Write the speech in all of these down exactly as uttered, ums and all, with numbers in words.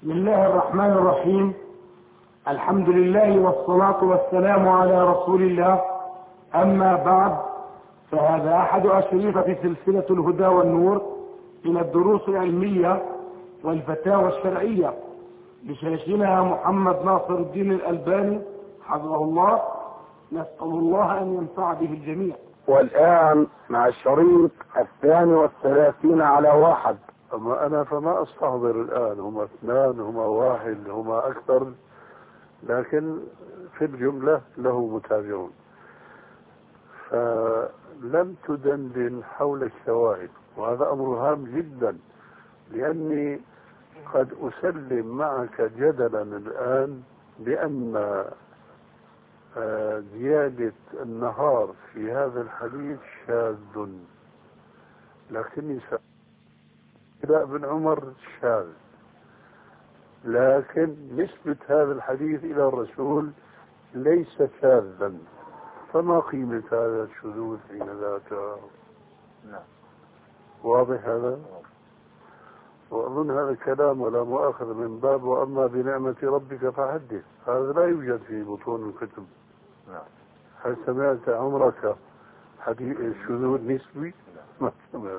بسم الله الرحمن الرحيم. الحمد لله والصلاة والسلام على رسول الله. أما بعد، فهذا أحد أشرطة سلسلة الهدى والنور من الدروس العلمية والفتاوى الشرعية لشيخنا محمد ناصر الدين الألباني حفظه الله. نسأل الله أن ينفع به الجميع. والآن مع الشريط الثاني والثلاثين على واحد. أما أنا فما أستحضر الآن، هما اثنان، هما واحد، هما أكثر، لكن في الجملة له متابعون. فلم تدندن حول الشواهد، وهذا أمر هام جدا، لأني قد أسلم معك جدلا الآن بأن زيادة النهار في هذا الحديث شاذ، لكني إلى ابن عمر شاذ، لكن نسبة هذا الحديث إلى الرسول ليس شاذا، فما قيمة هذا الشذوذ حين ذاته؟ نعم. واضح هذا؟ وأظن هذا كلام ولا مؤاخذة من باب وأما بنعمة ربك فحدث، هذا لا يوجد في بطون الكتب. نعم. هل سمعت عمرك حديث الشذوذ نسبي؟ ما سمعت.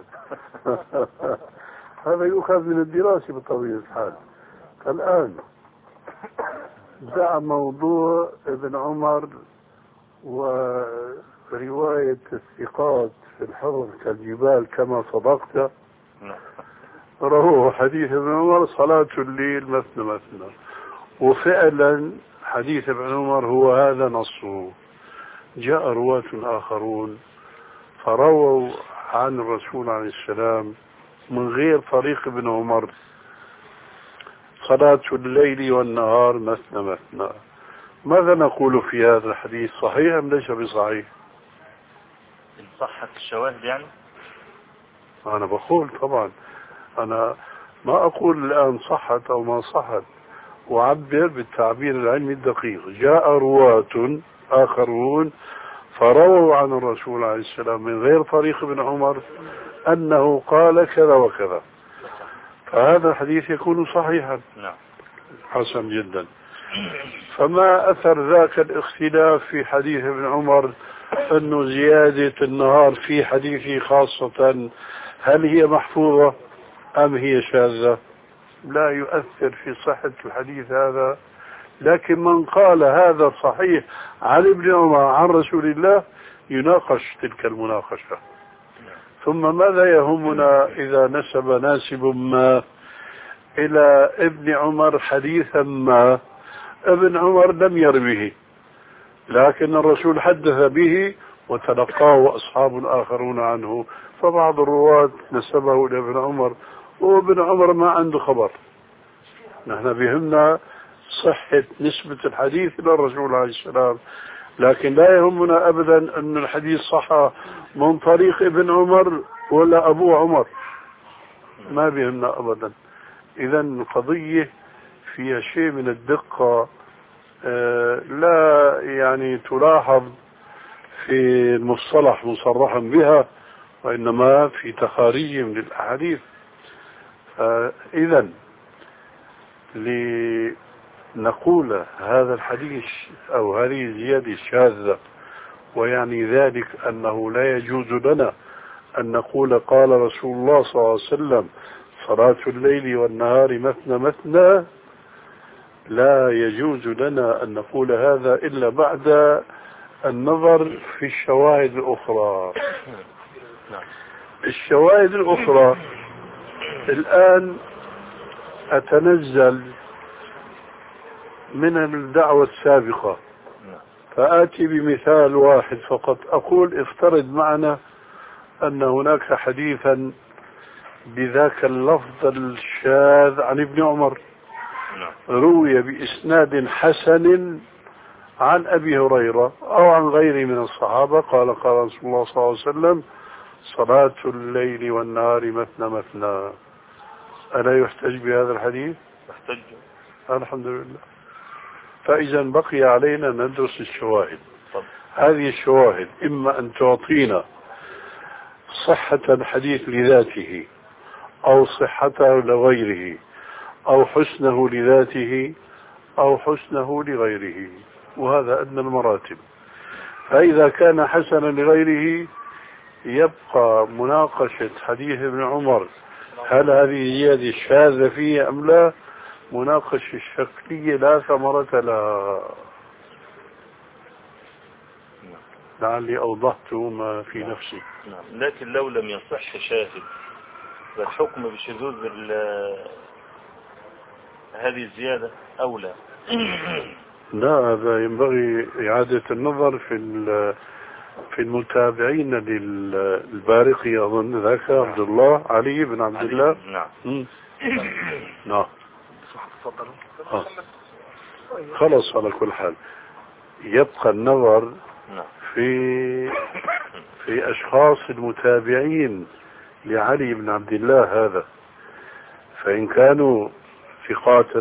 هذا يؤخذ من الدراسة بطبيعة الحال. الآن دع موضوع ابن عمر ورواية الثقات في الحفظ كالجبال كما صدقت. رواه حديث ابن عمر صلاة الليل مثنى مثنى، وفعلا حديث ابن عمر هو هذا نصه. جاء رواة آخرون فرووا عن الرسول عليه السلام من غير طريق ابن عمر صلاة الليل والنهار مثنى مثنى. ماذا نقول في هذا الحديث؟ صحيح أم ليس بصحيح؟ إن صحت الشواهد يعني؟ أنا بقول طبعا، أنا ما أقول الآن صحت أو ما صحت، وعبر بالتعبير العلمي الدقيق. جاء رواة آخرون فرووا عن الرسول عليه السلام من غير طريق ابن عمر أنه قال كذا وكذا، فهذا الحديث يكون صحيحا. نعم. حسن جدا. فما أثر ذاك الاختلاف في حديث ابن عمر أنه زيادة النهار في حديثه خاصة هل هي محفوظة أم هي شاذة؟ لا يؤثر في صحة الحديث هذا، لكن من قال هذا صحيح عن ابن عمر عن رسول الله يناقش تلك المناقشة. ثم ماذا يهمنا إذا نسب ناسب ما إلى ابن عمر حديثا ما ابن عمر لم يروه، لكن الرسول حدث به وتلقاه أصحاب آخرون عنه، فبعض الرواة نسبه إلى ابن عمر وابن عمر ما عنده خبر. نحن بهمنا صحة نسبة الحديث إلى الرسول عليه السلام، لكن لا يهمنا أبدا أن الحديث صح من طريق ابن عمر ولا أبو عمر، ما بهمنا أبدا. إذا القضية فيها شيء من الدقة لا يعني تلاحظ في المصطلح مصرحا بها، وإنما في تخاريج من الأحاديث. إذا لنقول هذا الحديث أو هذه الزيادة شاذة، ويعني ذلك أنه لا يجوز لنا أن نقول قال رسول الله صلى الله عليه وسلم صلاة الليل والنهار مثنى مثنى، لا يجوز لنا أن نقول هذا إلا بعد النظر في الشواهد الأخرى. الشواهد الأخرى الآن أتنزل من الدعوة السابقة، فآتي بمثال واحد فقط. أقول افترض معنا أن هناك حديثا بذاك اللفظ الشاذ عن ابن عمر روي بإسناد حسن عن أبي هريرة أو عن غيره من الصحابة قال قال رسول الله صلى الله عليه وسلم صلاة الليل والنهار مثنى مثنى. ألا يحتج بهذا الحديث؟ يحتج. الحمد لله. فإذا بقي علينا ندرس الشواهد. طب. هذه الشواهد إما أن تعطينا صحة الحديث لذاته أو صحته لغيره أو حسنه لذاته أو حسنه لغيره، وهذا أدنى المراتب. فإذا كان حسنا لغيره يبقى مناقشة حديث ابن عمر هل هذه زيادة شاذة فيه أم لا، مناقشة شكلية لا ثمرة لها. لعلي أوضحت ما في نفسي. نعم. لكن لو لم يصح شاهد فالحكم بشذوذ هذه الزيادة أولى. لا، هذا ينبغي إعادة النظر في في المتابعين للبارقي، أظن ذاك عبد الله علي بن عبد الله. نعم. نعم. آه. خلص، على كل حال يبقى النظر في في أشخاص المتابعين لعلي بن عبد الله هذا، فإن كانوا ثقات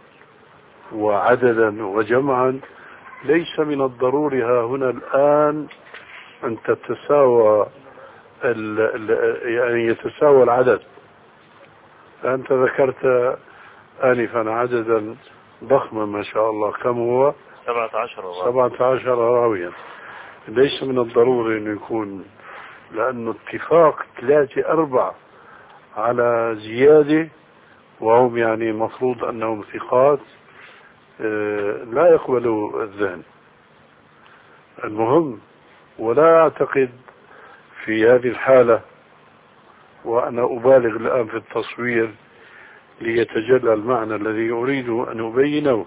وعددا وجمعا ليس من الضروري ها هنا الآن أن تتساوى ال ال يعني يتساوى العدد. فأنت ذكرت آنفا عددا ضخما ما شاء الله، كم هو؟ سبعة عشر سبعة عشر راويا. ليس من الضروري أن يكون، لأنه اتفاق ثلاثة أربعة على زيادة وهم يعني مفروض أنهم ثقات لا يقبلوا الذهن. المهم، ولا أعتقد في هذه الحالة، وأنا أبالغ الآن في التصوير ليتجلى المعنى الذي أريد أن أبينه،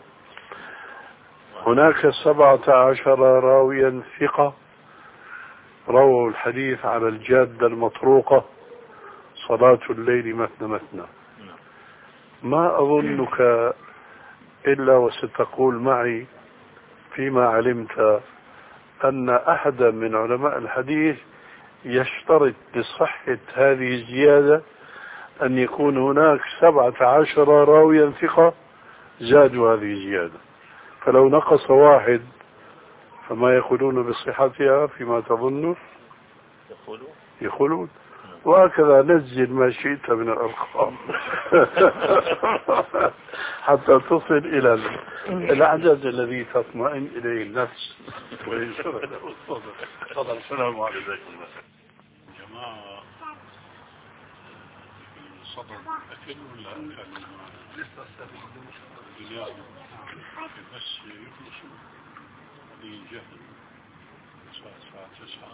هناك سبعة عشر راويا ثقة رووا الحديث على الجادة المطروقة صلاة الليل مثنى مثنى. ما أظنك إلا وستقول معي فيما علمت أن أحدا من علماء الحديث يشترط لصحة هذه الزيادة أن يكون هناك سبعة عشر راويا ثقة زادوا هذه الزيادة، فلو نقص واحد فما يقولون بصحتها فيما تظن؟ يقولون يقولون وهكذا نزل ما شئت من الأرقام حتى تصل إلى العدد الذي تطمئن إليه النفس ويشرح له الصدر. تفضل. السلام عليكم. جماعة الصدر أكل ولا كانوا لسه الدنيا بس يخلصوا لينجحوا الساعة تسعة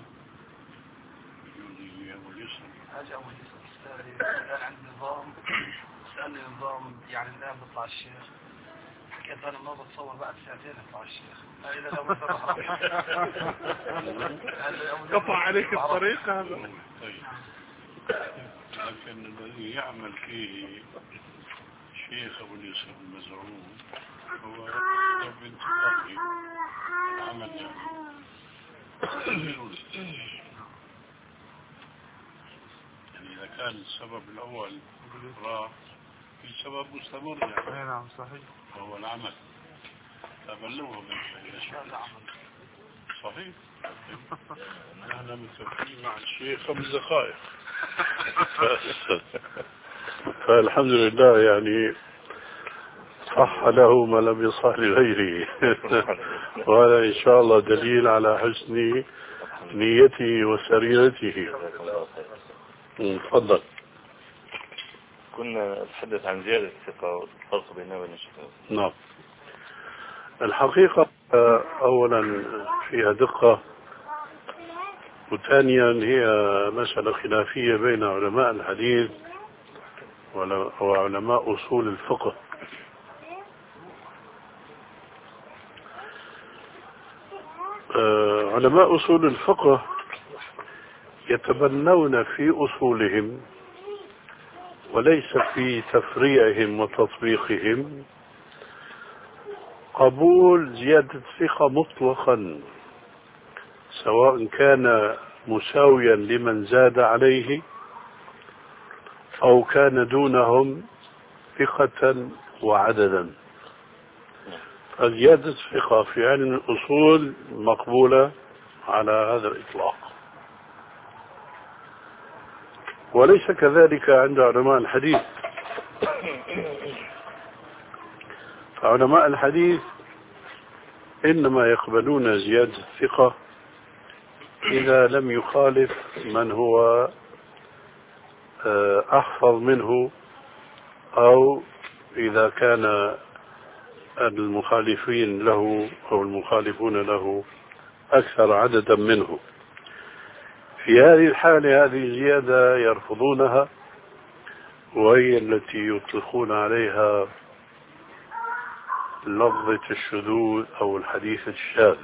يجوز أول يسر. هذا أول يسر الآن عند نظام سألني نظام يعني الآن بيطلع الشيخ، حكيت أنا ما بتصور بعد ساعتين يطلع الشيخ. إذا لو قطع عليك الطريق هذا. طيب، لكن الذي يعمل فيه شيخ أبو اليسر المزعوم هو بنت قاضي العمل يعني. يعني إذا كان السبب الأول راح في سبب مستمر يعني. نعم صحيح. وهو العمل. تبلغه بالشيء. صحيح. نحن متفقين مع الشيخ خمس دقائق. فالحمد لله يعني صح له ما لم يصح لغيره. وهذا إن شاء الله دليل على حسن نيته وسريرته. تفضل. كنا نتحدث عن زيادة الثقة والفرق بينها وبين الشذوذ. نعم. الحقيقة أولا فيها دقة، وثانيا هي مسألة خلافية بين علماء الحديث وعلماء أصول الفقه. علماء أصول الفقه يتبنون في أصولهم وليس في تفريعهم وتطبيقهم قبول زيادة الثقة مطلقا، سواء كان مساويا لمن زاد عليه أو كان دونهم ثقة وعددا. فزيادة الثقة في علم الأصول مقبولة على هذا الإطلاق، وليس كذلك عند علماء الحديث. علماء الحديث إنما يقبلون زيادة الثقة إذا لم يخالف من هو أحفظ منه، أو إذا كان المخالفين له أو المخالفون له أكثر عددا منه. في هذه الحالة هذه الزيادة يرفضونها، وهي التي يطلقون عليها لفظة الشذوذ أو الحديث الشاذ.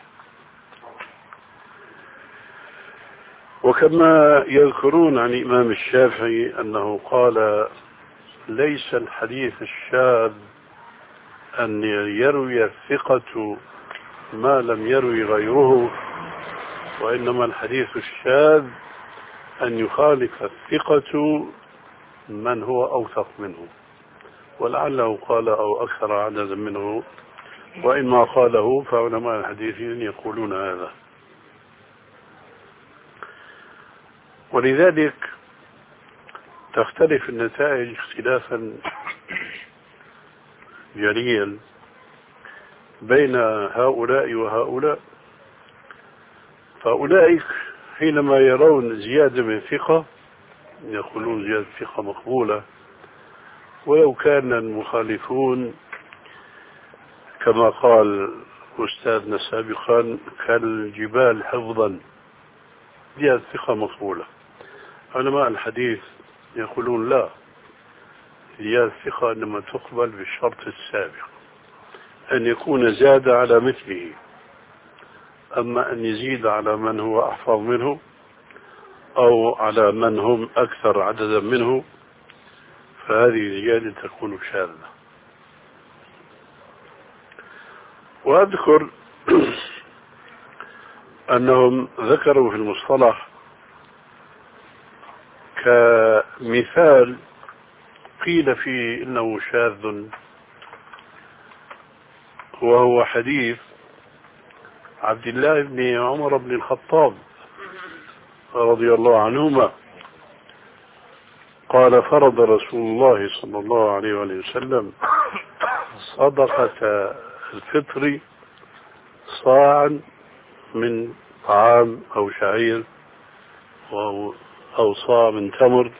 وكما يذكرون عن الإمام الشافعي أنه قال: ليس الحديث الشاذ أن يروي الثقة ما لم يروي غيره، وإنما الحديث الشاذ أن يخالف الثقة من هو أوثق منه، ولعله قال أو أكثر عددا منه، وإن ما قاله فعلماء الحديث يقولون هذا. ولذلك تختلف النتائج اختلافا جليا بين هؤلاء وهؤلاء. فأولئك حينما يرون زيادة من ثقة يقولون زيادة ثقة مقبولة، ولو كان المخالفون كما قال أستاذنا سابقا كالجبال حفظا، زيادة ثقة مقبولة. علماء الحديث يقولون لا، زيادة الثقة إنما تقبل بالشرط السابق، أن يكون زاد على مثله. أما أن يزيد على من هو أحفظ منه أو على من هم أكثر عددا منه فهذه زيادة تكون شاذة. وأذكر أنهم ذكروا في المصطلح كمثال قيل فيه إنه شاذ، وهو حديث عبد الله بن عمر بن الخطاب رضي الله عنهما قال: فرض رسول الله صلى الله عليه وسلم صدقة الفطر صاعا من طعام أو شعير أو صاع من تمر،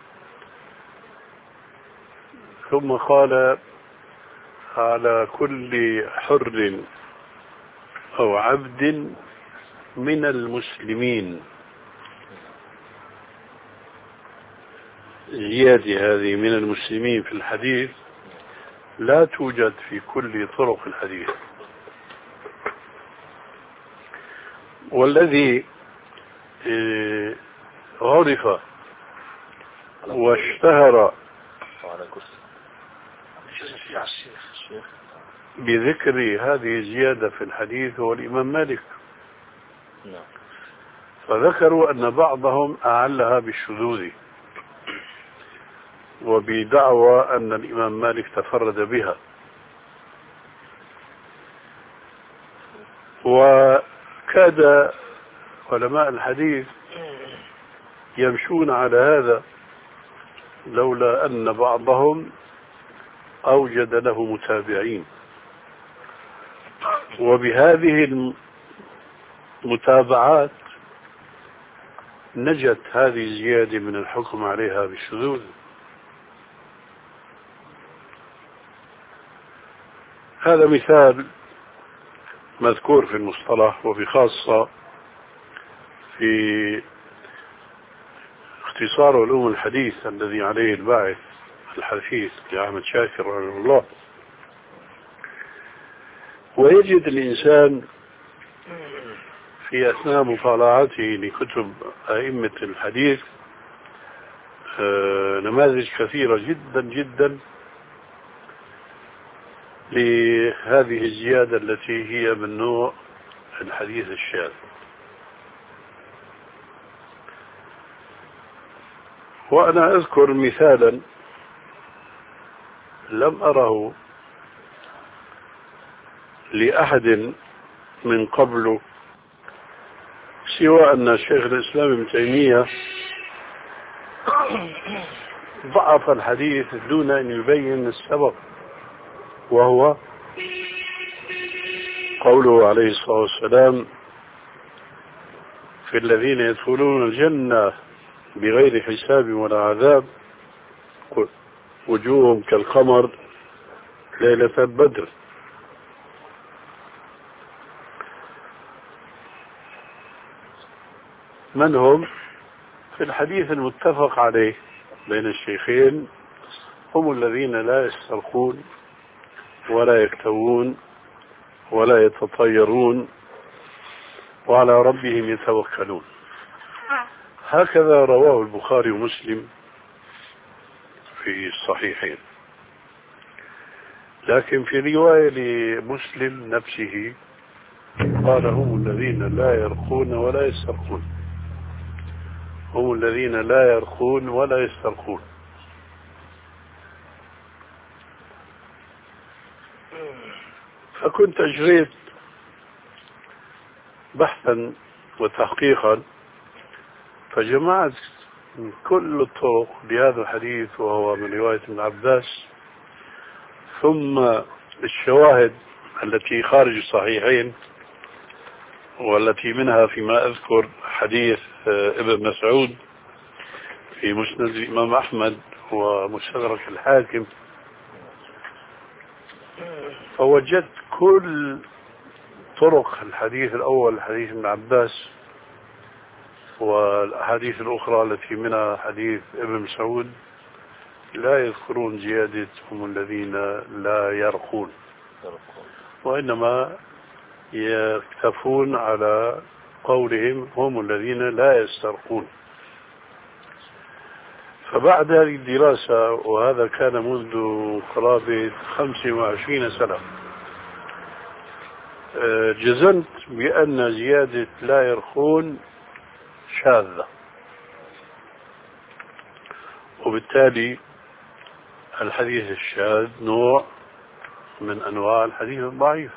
ثم قال: على كل حر أو عبد من المسلمين. زيادة هذه من المسلمين في الحديث لا توجد في كل طرق الحديث. والذي عرف واشتهر بذكر هذه الزيادة في الحديث هو الإمام مالك، فذكروا أن بعضهم أعلها بالشذوذ وبدعوى أن الإمام مالك تفرد بها، وكاد علماء الحديث يمشون على هذا لولا أن بعضهم أوجد له متابعين، وبهذه المتابعات نجت هذه الزيادة من الحكم عليها بالشذوذ. هذا مثال مذكور في المصطلح، وبخاصة في اختصار علوم الحديث الذي عليه الباعث الحديث لأحمد شاكر رحمه الله. ويجد الإنسان في أثناء مطالعته لكتب أئمة الحديث نماذج كثيرة جدا جدا لهذه الزيادة التي هي من نوع الحديث الشاذ. وأنا أذكر مثالا لم أره لأحد من قبله سوى أن شيخ الإسلام ابن تيمية ضعف الحديث دون أن يبين السبب. وهو قوله عليه الصلاة والسلام في الذين يدخلون الجنة بغير حساب ولا عذاب وجوههم كالقمر ليلة البدر. من هم؟ في الحديث المتفق عليه بين الشيخين هم الذين لا يسترقون ولا يكتوون ولا يتطيرون وعلى ربهم يتوكلون. هكذا رواه البخاري ومسلم في الصحيحين. لكن في رواية لمسلم نفسه قال هم الذين لا يرقون ولا يسترقون، هم الذين لا يرقون ولا يسترقون. فكنت أجريت بحثا وتحقيقا فجمعت كل الطرق لهذا الحديث وهو من رواية ابن عباس، ثم الشواهد التي خارج الصحيحين والتي منها فيما أذكر حديث ابن مسعود في مسند الإمام أحمد ومستدرك الحاكم. فوجدت كل طرق الحديث الأول حديث ابن عباس والأحاديث الأخرى التي منها حديث ابن مسعود لا يذكرون زيادة هم الذين لا يرقون، وإنما يكتفون على قولهم هم الذين لا يسترقون. فبعد هذه الدراسة، وهذا كان منذ قرابة خمسة وعشرين سنة، جزمت بأن زيادة لا يرقون شاذة، وبالتالي الحديث الشاذ نوع من أنواع الحديث الضعيف.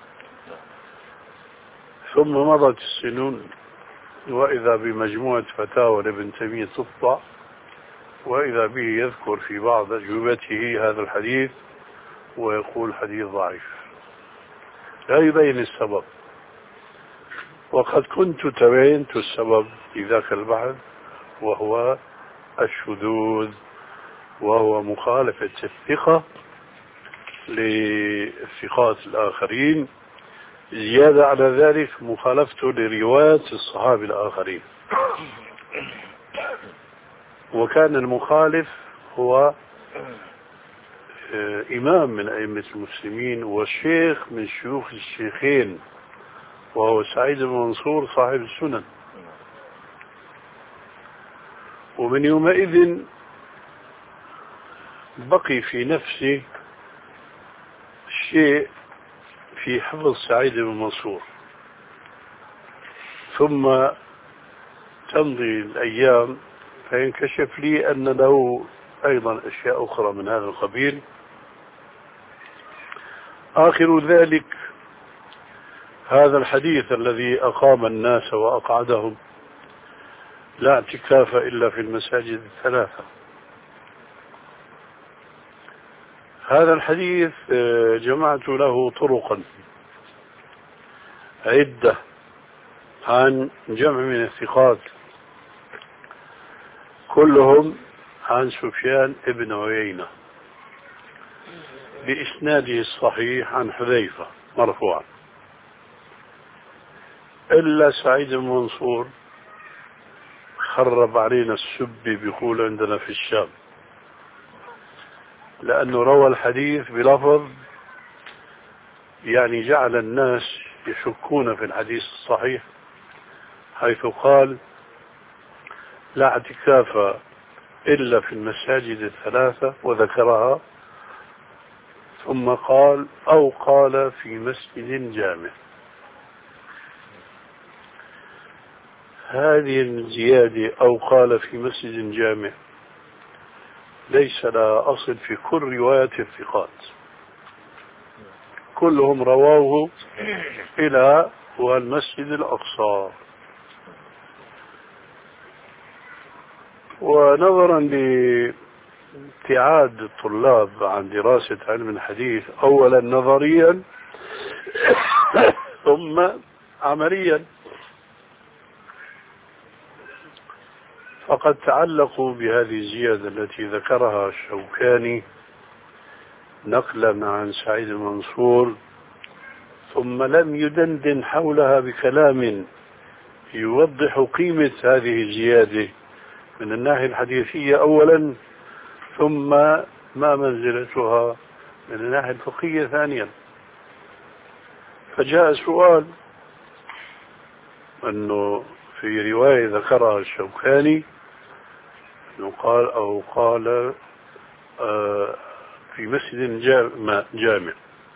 ثم مضت السنون وإذا بمجموعة فتاوى لابن تيمية تطبع، وإذا به يذكر في بعض أجوبته هذا الحديث ويقول حديث ضعيف، لا يبين السبب. وقد كنت تبينت السبب في ذاك البحث، وهو الشذوذ، وهو مخالفة الثقة للثقات الآخرين، زيادة على ذلك مخالفته لروايات الصحابة الآخرين. وكان المخالف هو إمام من أئمة المسلمين والشيخ من شيوخ الشيخين، وهو سعيد بن منصور صاحب السنن. ومن يومئذ بقي في نفسي شيء في حفظ سعيد بن منصور، ثم تمضي الأيام فينكشف لي أن له أيضا أشياء أخرى من هذا القبيل. آخر ذلك هذا الحديث الذي أقام الناس وأقعدهم: لا اعتكاف إلا في المساجد الثلاثة. هذا الحديث جمعت له طرقا عدة عن جمع من الثقات، كلهم عن سفيان ابن عيينة بإسناده الصحيح عن حذيفة مرفوعا، إلا سعيد بن منصور خرب علينا السب بيقول عندنا في الشام، لأنه روى الحديث بلفظ يعني جعل الناس يشكون في الحديث الصحيح، حيث قال: لا اعتكاف إلا في المساجد الثلاثة، وذكرها، ثم قال: أو قال في مسجد جامع. هذه الزيادة أو قال في مسجد جامع ليس لها أصل في كل روايات الثقات، كلهم رواه إلى والمسجد الأقصى. ونظرا ابتعاد الطلاب عن دراسة علم الحديث أولا نظريا ثم عمليا. فقد تعلقوا بهذه الزيادة التي ذكرها الشوكاني نقلا عن سعيد المنصور، ثم لم يدندن حولها بكلام يوضح قيمة هذه الزيادة من الناحية الحديثية أولا، ثم ما منزلتها من الناحية الفقهية ثانيا. فجاء سؤال أنه في رواية ذكرها الشوكاني أنه قال أو قال آه في مسجد جامع.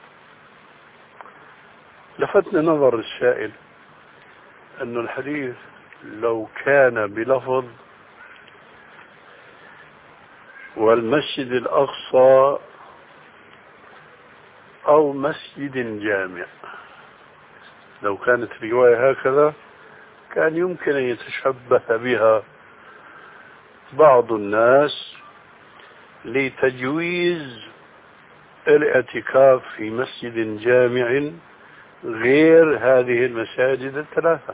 لفتنا نظر السائل أن الحديث لو كان بلفظ والمسجد الأقصى أو مسجد جامع، لو كانت رواية هكذا كان يمكن أن يتشبه بها بعض الناس لتجويز الاعتكاف في مسجد جامع غير هذه المساجد الثلاثة.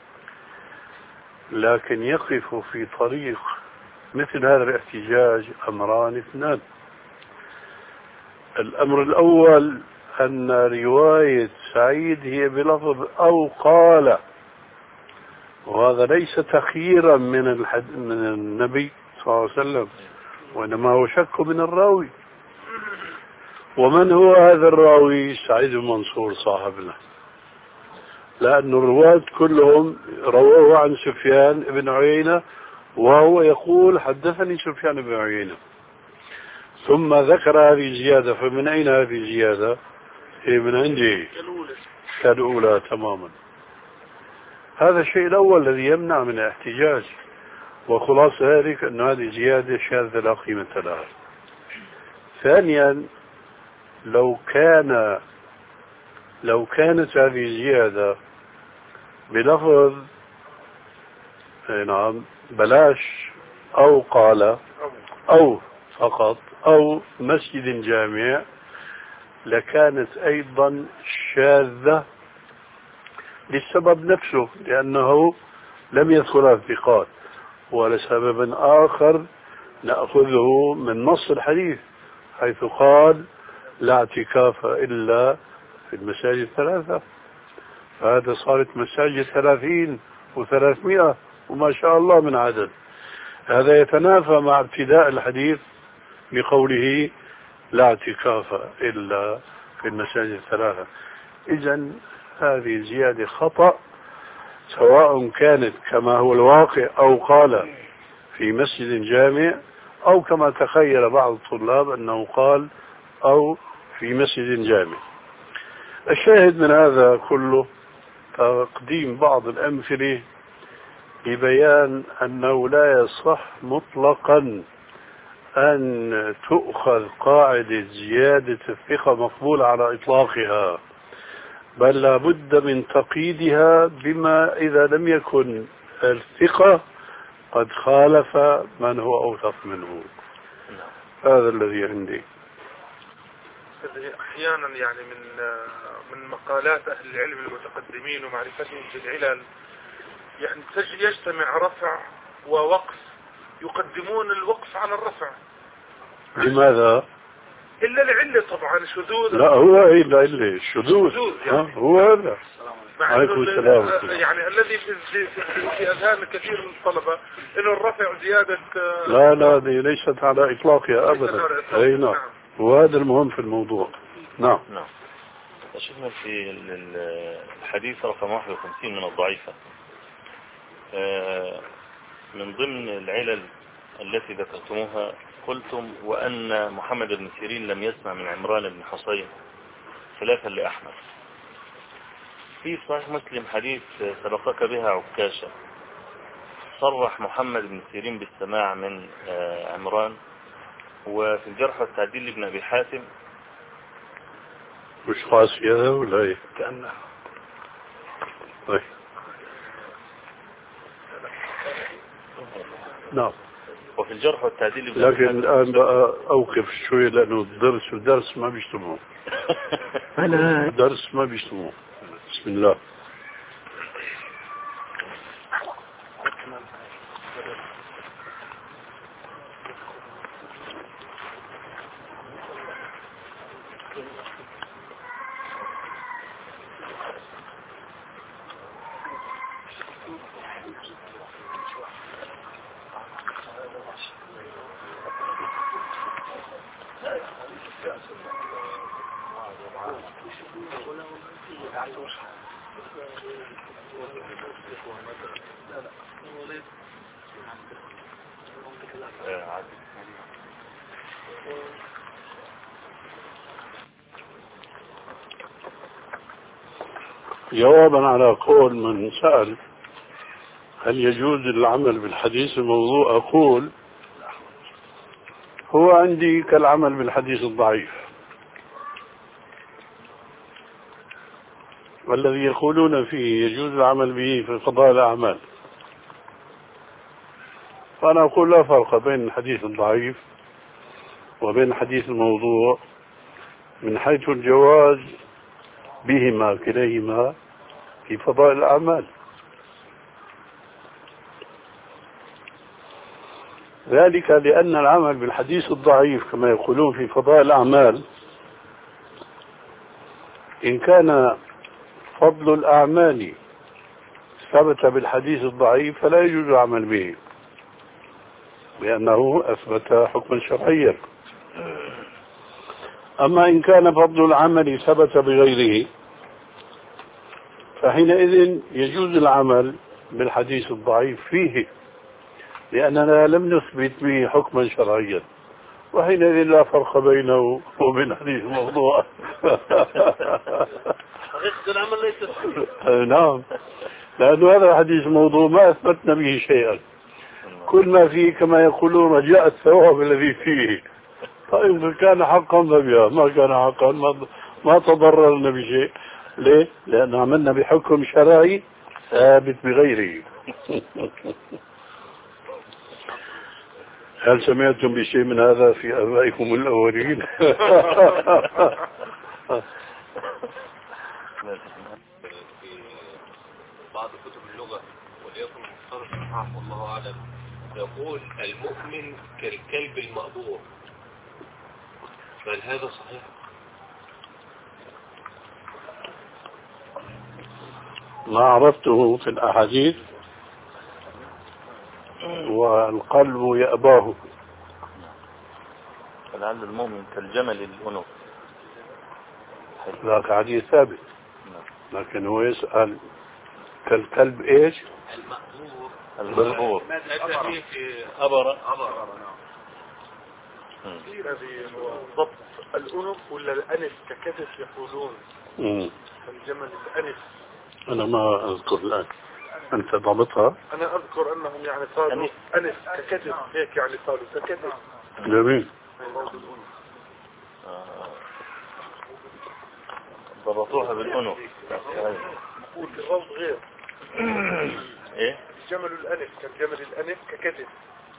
لكن يقف في طريق مثل هذا الاحتجاج أمران اثنان. الأمر الأول أن رواية سعيد هي بلفظ أو قال، وهذا ليس تخييرا من الحد من النبي صلى الله عليه وسلم، وإنما هو شك من الراوي. ومن هو هذا الراوي؟ سعيد المنصور صاحبنا، لأن الرواة كلهم رواه عن سفيان بن عيينة، وهو يقول حدثني سفيان بن عيينة، ثم ذكر هذه الزيادة. فمن أين هذه الزيادة؟ هي من عندي كالأولى تماما. هذا الشيء الأول الذي يمنع من الاحتجاج، وخلاصة ذلك أن هذه زيادة شاذة لا قيمة لها. ثانيا، لو كان لو كانت هذه الزيادة بلفظ نعم بلاش أو قال أو فقط أو مسجد جامع لكانت أيضا شاذة للسبب نفسه، لأنه لم يذكر الثقات، ولسبب آخر نأخذه من نص الحديث حيث قال لا اعتكاف إلا في المساجد الثلاثة. فهذا صارت مساجد ثلاثين وثلاثمائة وما شاء الله من عدد. هذا يتنافى مع ابتداء الحديث بقوله لا اعتكاف إلا في المساجد الثلاثة. إذن هذه زيادة خطأ، سواء كانت كما هو الواقع أو قال في مسجد جامع، أو كما تخيل بعض الطلاب أنه قال أو في مسجد جامع. الشاهد من هذا كله تقديم بعض الأمثلة لبيان أنه لا يصح مطلقا أن تؤخذ قاعدة زيادة الثقة مقبولة على إطلاقها، بل لا بد من تقييدها بما إذا لم يكن الثقة قد خالف من هو أوثق منه. هذا الذي عندي. أحيانا يعني من من مقالات أهل العلم المتقدمين ومعرفتهم بالعلل يعني تجد يجتمع رفع ووقف، يقدمون الوقف على الرفع. لماذا؟ إلا العلة طبعا شذوذ. لا هو إلا إلا الشذوذ يعني. هو هذا. عليكم السلام. يعني الذي في في, في أذهان كثير من الطلبة إنه الرفع زيادة. لا لا دي ليست على إطلاقها أبدا. أي نعم. وهذا المهم في الموضوع. نعم. نعم. شفنا في الحديث رقم واحد وخمسين من الضعيفة من ضمن العلل التي ذكرتموها قلتم وأن محمد بن سيرين لم يسمع من عمران بن حصين خلافا لأحمد. في صحيح مسلم حديث سبقك بها عكاشة صرح محمد بن سيرين بالسماع من عمران، وفي الجرح والتعديل لابن أبي حاتم مش قاسي هذا ولا ايه؟ كأنه طيب نعم. وفي الجرح والتعديل. لكن الآن بقى أوقف شوي لأنه الدرس ودرس ما بيجتمعوا. أنا درس ما بيجتمعوا. بسم الله. جوابا على قول من سأل هل يجوز العمل بالحديث الموضوع، أقول هو عندي كالعمل بالحديث الضعيف والذي يقولون فيه يجوز العمل به في قضاء الأعمال، فأنا أقول لا فرق بين الحديث الضعيف وبين الحديث الموضوع من حيث الجواز بهما كليهما في فضاء الأعمال. ذلك لأن العمل بالحديث الضعيف كما يقولون في فضاء الأعمال إن كان فضل الأعمال ثبت بالحديث الضعيف فلا يجوز العمل به لأنه أثبت حكما شرعيا. أما إن كان فضل العمل ثبت بغيره فحينئذ يجوز العمل بالحديث الضعيف فيه لأننا لم نثبت به حكما شرعيا، وحينئذ لا فرق بينه وبين حديث الموضوع. حقيقة العمل ليس نعم، لأن هذا الحديث الموضوع ما أثبتنا به شيئا، كل ما فيه كما يقولون رجاء الثواب الذي فيه. طيب كان حقا فبها، ما كان حقا ما, ما تضررنا بشيء. ليه؟ لأن عملنا بحكم شرعي ثابت بغيره. هل سمعتم بشيء من هذا في آبائكم الأولين؟ في بعض كتب اللغة وليكن مختار الصحاح والله أعلم يقول المؤمن كالكلب المأبور، فهل هذا صحيح؟ ما عرفته في الأحاديث والقلب يأباه. فلعل المؤمن كالجمل الأنف، ذاك حديث ثابت، لكن هو يسأل كالكلب ايش؟ المأبور. المأبور أبر أبر الذي هو ضبط الأنف ولا الأنف ككتف يقولون مم. الجمل الأنف. أنا ما أذكر الآن، أنت ضبطها؟ أنا أذكر أنهم يعني قالوا أنف ككتف، هيك يعني قالوا ككتف. جميل. ضبطوها بالأنف. والروض غير. إيه؟ جمل الأنف كالجمل الأنف ككتف.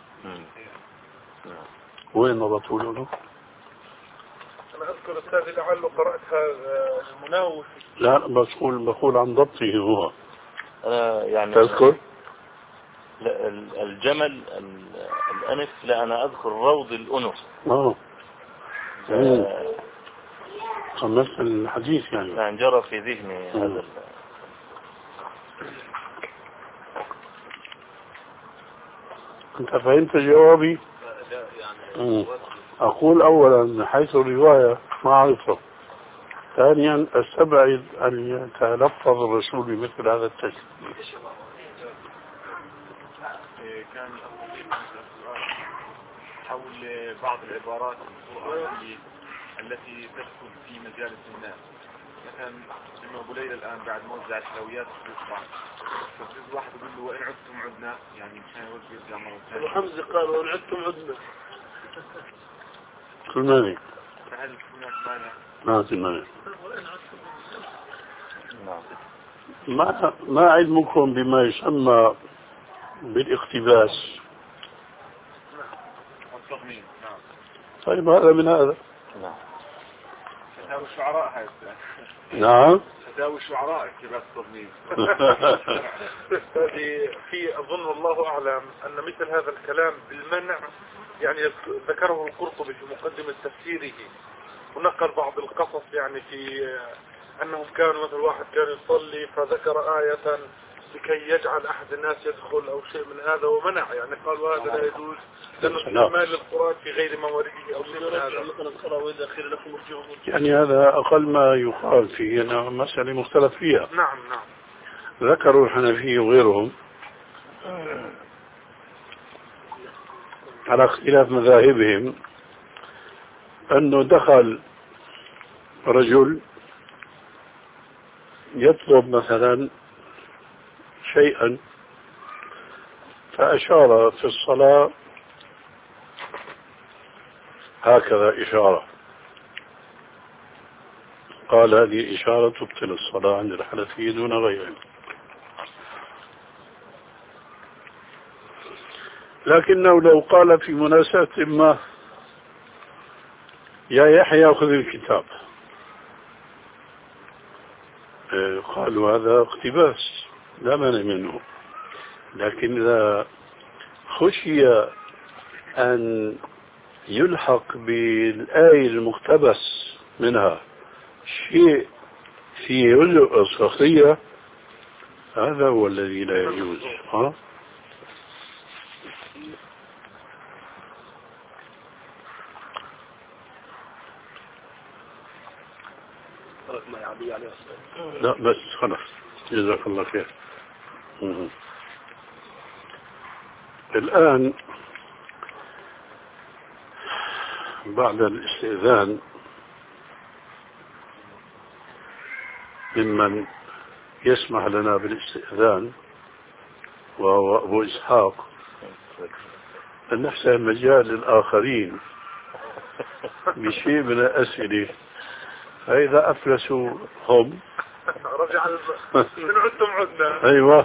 وين ضبطوا له؟ أنا أذكر أستاذي لعله قرأتها المناوش. لا بقول بقول عن ضبطه هو. أنا يعني تذكر؟ لا الجمل الأنف، لا أنا أذكر روض الأنف. آه. نفس الحديث يعني. يعني جرى في ذهني مم. هذا. أنت فهمت جوابي؟ لا يعني أقول أولا من حيث الرواية ما أعرفه، ثانيا أستبعد أن يتلفظ الرسول بمثل هذا التشبيه. كان حول بعض العبارات القرآنية التي تدخل في مجالس الناس، مثلا انه ابو ليلى الان بعد ما وزع الحلويات بيطلع فبيجي واحد يقول له وان عدتم عدنا، يعني مشان يوزع يرجع مره ثانيه. ابو حمزه قال وان عدتم عدنا. كل ماني فهل هناك مانع؟ ما في مانع. ما ما علمكم بما يسمى بالاقتباس؟ التضمين. نعم. طيب هذا من هذا. نعم. فتاوى الشعراء هاي. نعم. فتاوى الشعراء اكتباس التضمين. هذه في أظن والله أعلم أن مثل هذا الكلام بالمنع يعني ذكره القرطبي في مقدمة تفسيره، ونقل بعض القصص يعني في أنهم كانوا مثل واحد كان يصلي فذكر آية لكي يجعل أحد الناس يدخل أو شيء من هذا ومنع، يعني قال هذا لا يجوز لأنه استعمال القرآن في غير موارده أو شيء من هذا. يعني هذا أقل ما يقال فيه أنها مسألة مختلف فيها. نعم نعم. ذكروا الحنفية وغيرهم على اختلاف مذاهبهم أنه دخل رجل يطلب مثلا شيئا فأشار في الصلاة هكذا إشارة، قال هذه إشارة تبطل الصلاة عند الحنفية دون غيرهم. لكنه لو قال في مناسبة ما يا يحيى خذ الكتاب، قالوا هذا اقتباس لا مانع منه، لكن إذا خشي أن يلحق بالآية المقتبس منها شيء فيه رجوع صخرية هذا هو الذي لا يجوز. ها؟ لا بس خلاص جزاك الله خير. الآن بعد الاستئذان ممن يسمح لنا بالاستئذان وهو أبو إسحاق أن نحسن مجال للآخرين بشيء من الأسئلة، فإذا أفلسوا هم رجع من عدتم عدنا. أيوة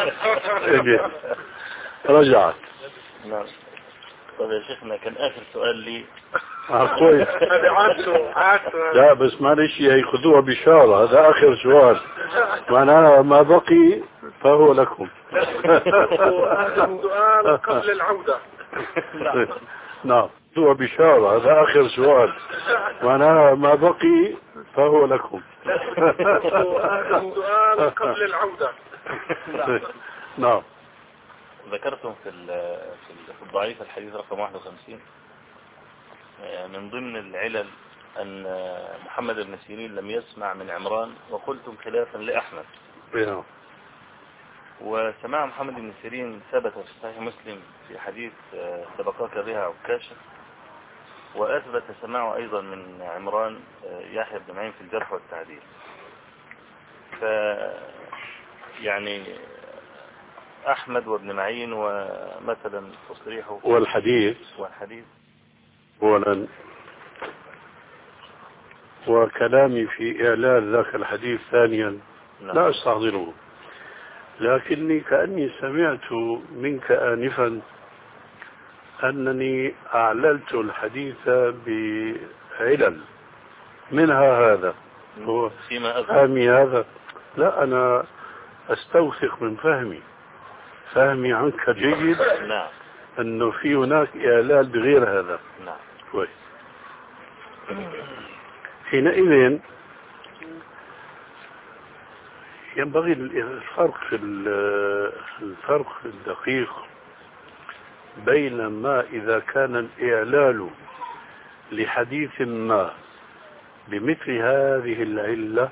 رجعت. نعم. طيب يا شيخنا كان آخر سؤال لي. كويس. لا بس معلش ياخذوها بشارة، هذا آخر سؤال معناها ما بقي فهو لكم. هذا سؤال قبل العودة. نعم خذوها بشارة، هذا آخر سؤال معناها ما بقي فهو لكم. هذا سؤال قبل العودة. نعم. ذكرتم في في الضعيف الحديث رقم واحد وخمسين من ضمن العلل أن محمد بن سيرين لم يسمع من عمران وقلتم خلافا لأحمد. وسماع محمد بن سيرين ثبت في صحيح مسلم في حديث سبقاك بها عكاشة، وأثبت سماعه أيضا من عمران يحيى بن معين في الجرح والتعديل. ف يعني أحمد وابن معين ومثلا تصريحه والحديث والحديث أولا، وكلامي في إعلان ذاك الحديث ثانيا لا أستحضره، لكني كأني سمعت منك آنفا أنني أعللت الحديث بعلل منها هذا هو فهمي هذا. لا أنا أستوثق من فهمي فهمي عنك جيد. نعم. أنه في هناك إعلال بغير هذا. نعم. كويس. حينئذ ينبغي الفرق في الفرق الدقيق بين ما إذا كان الإعلال لحديث ما بمثل هذه العلة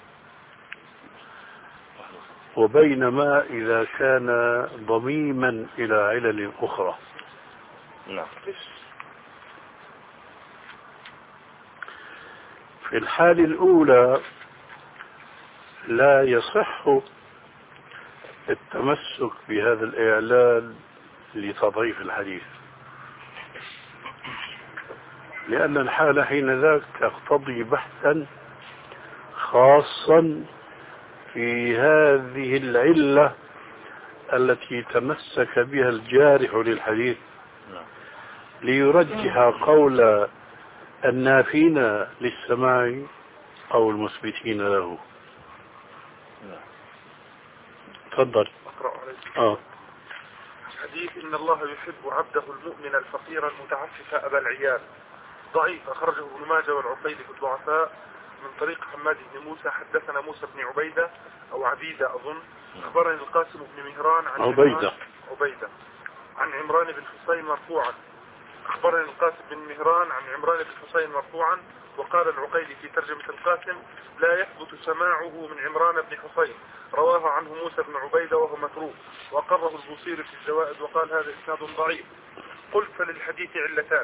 وبين ما إذا كان ضميما إلى علل أخرى. نعم. في الحال الأولى لا يصح التمسك بهذا الإعلال لتضعيف الحديث، لأن الحالة حين ذاك تقتضي بحثا خاصا في هذه العلة التي تمسك بها الجارح للحديث، ليرجح قول النافين للسماع أو المثبتين له. تفضل. أقرأ عليك. آه. حديث إن الله يحب عبده المؤمن الفقير المتعفف أبا العيال ضعيف، أخرجه ابن ماجه والعقيلي في الضعفاء من طريق حماد بن موسى. حدثنا موسى بن عبيدة أو عبيدة أظن، أخبرني القاسم بن مهران عن عبيدة عبيدة عن عمران بن حسين مرفوعا. أخبرني القاسم بن مهران عن عمران بن حسين مرفوعا. وقال العقيلي في ترجمة القاسم لا يثبت سماعه من عمران بن حسين، رواه عنه موسى بن عبيدة وهو متروك، وقره البوصيري في الزوائد وقال هذا إسناد ضعيف. قلت فللحديث علتان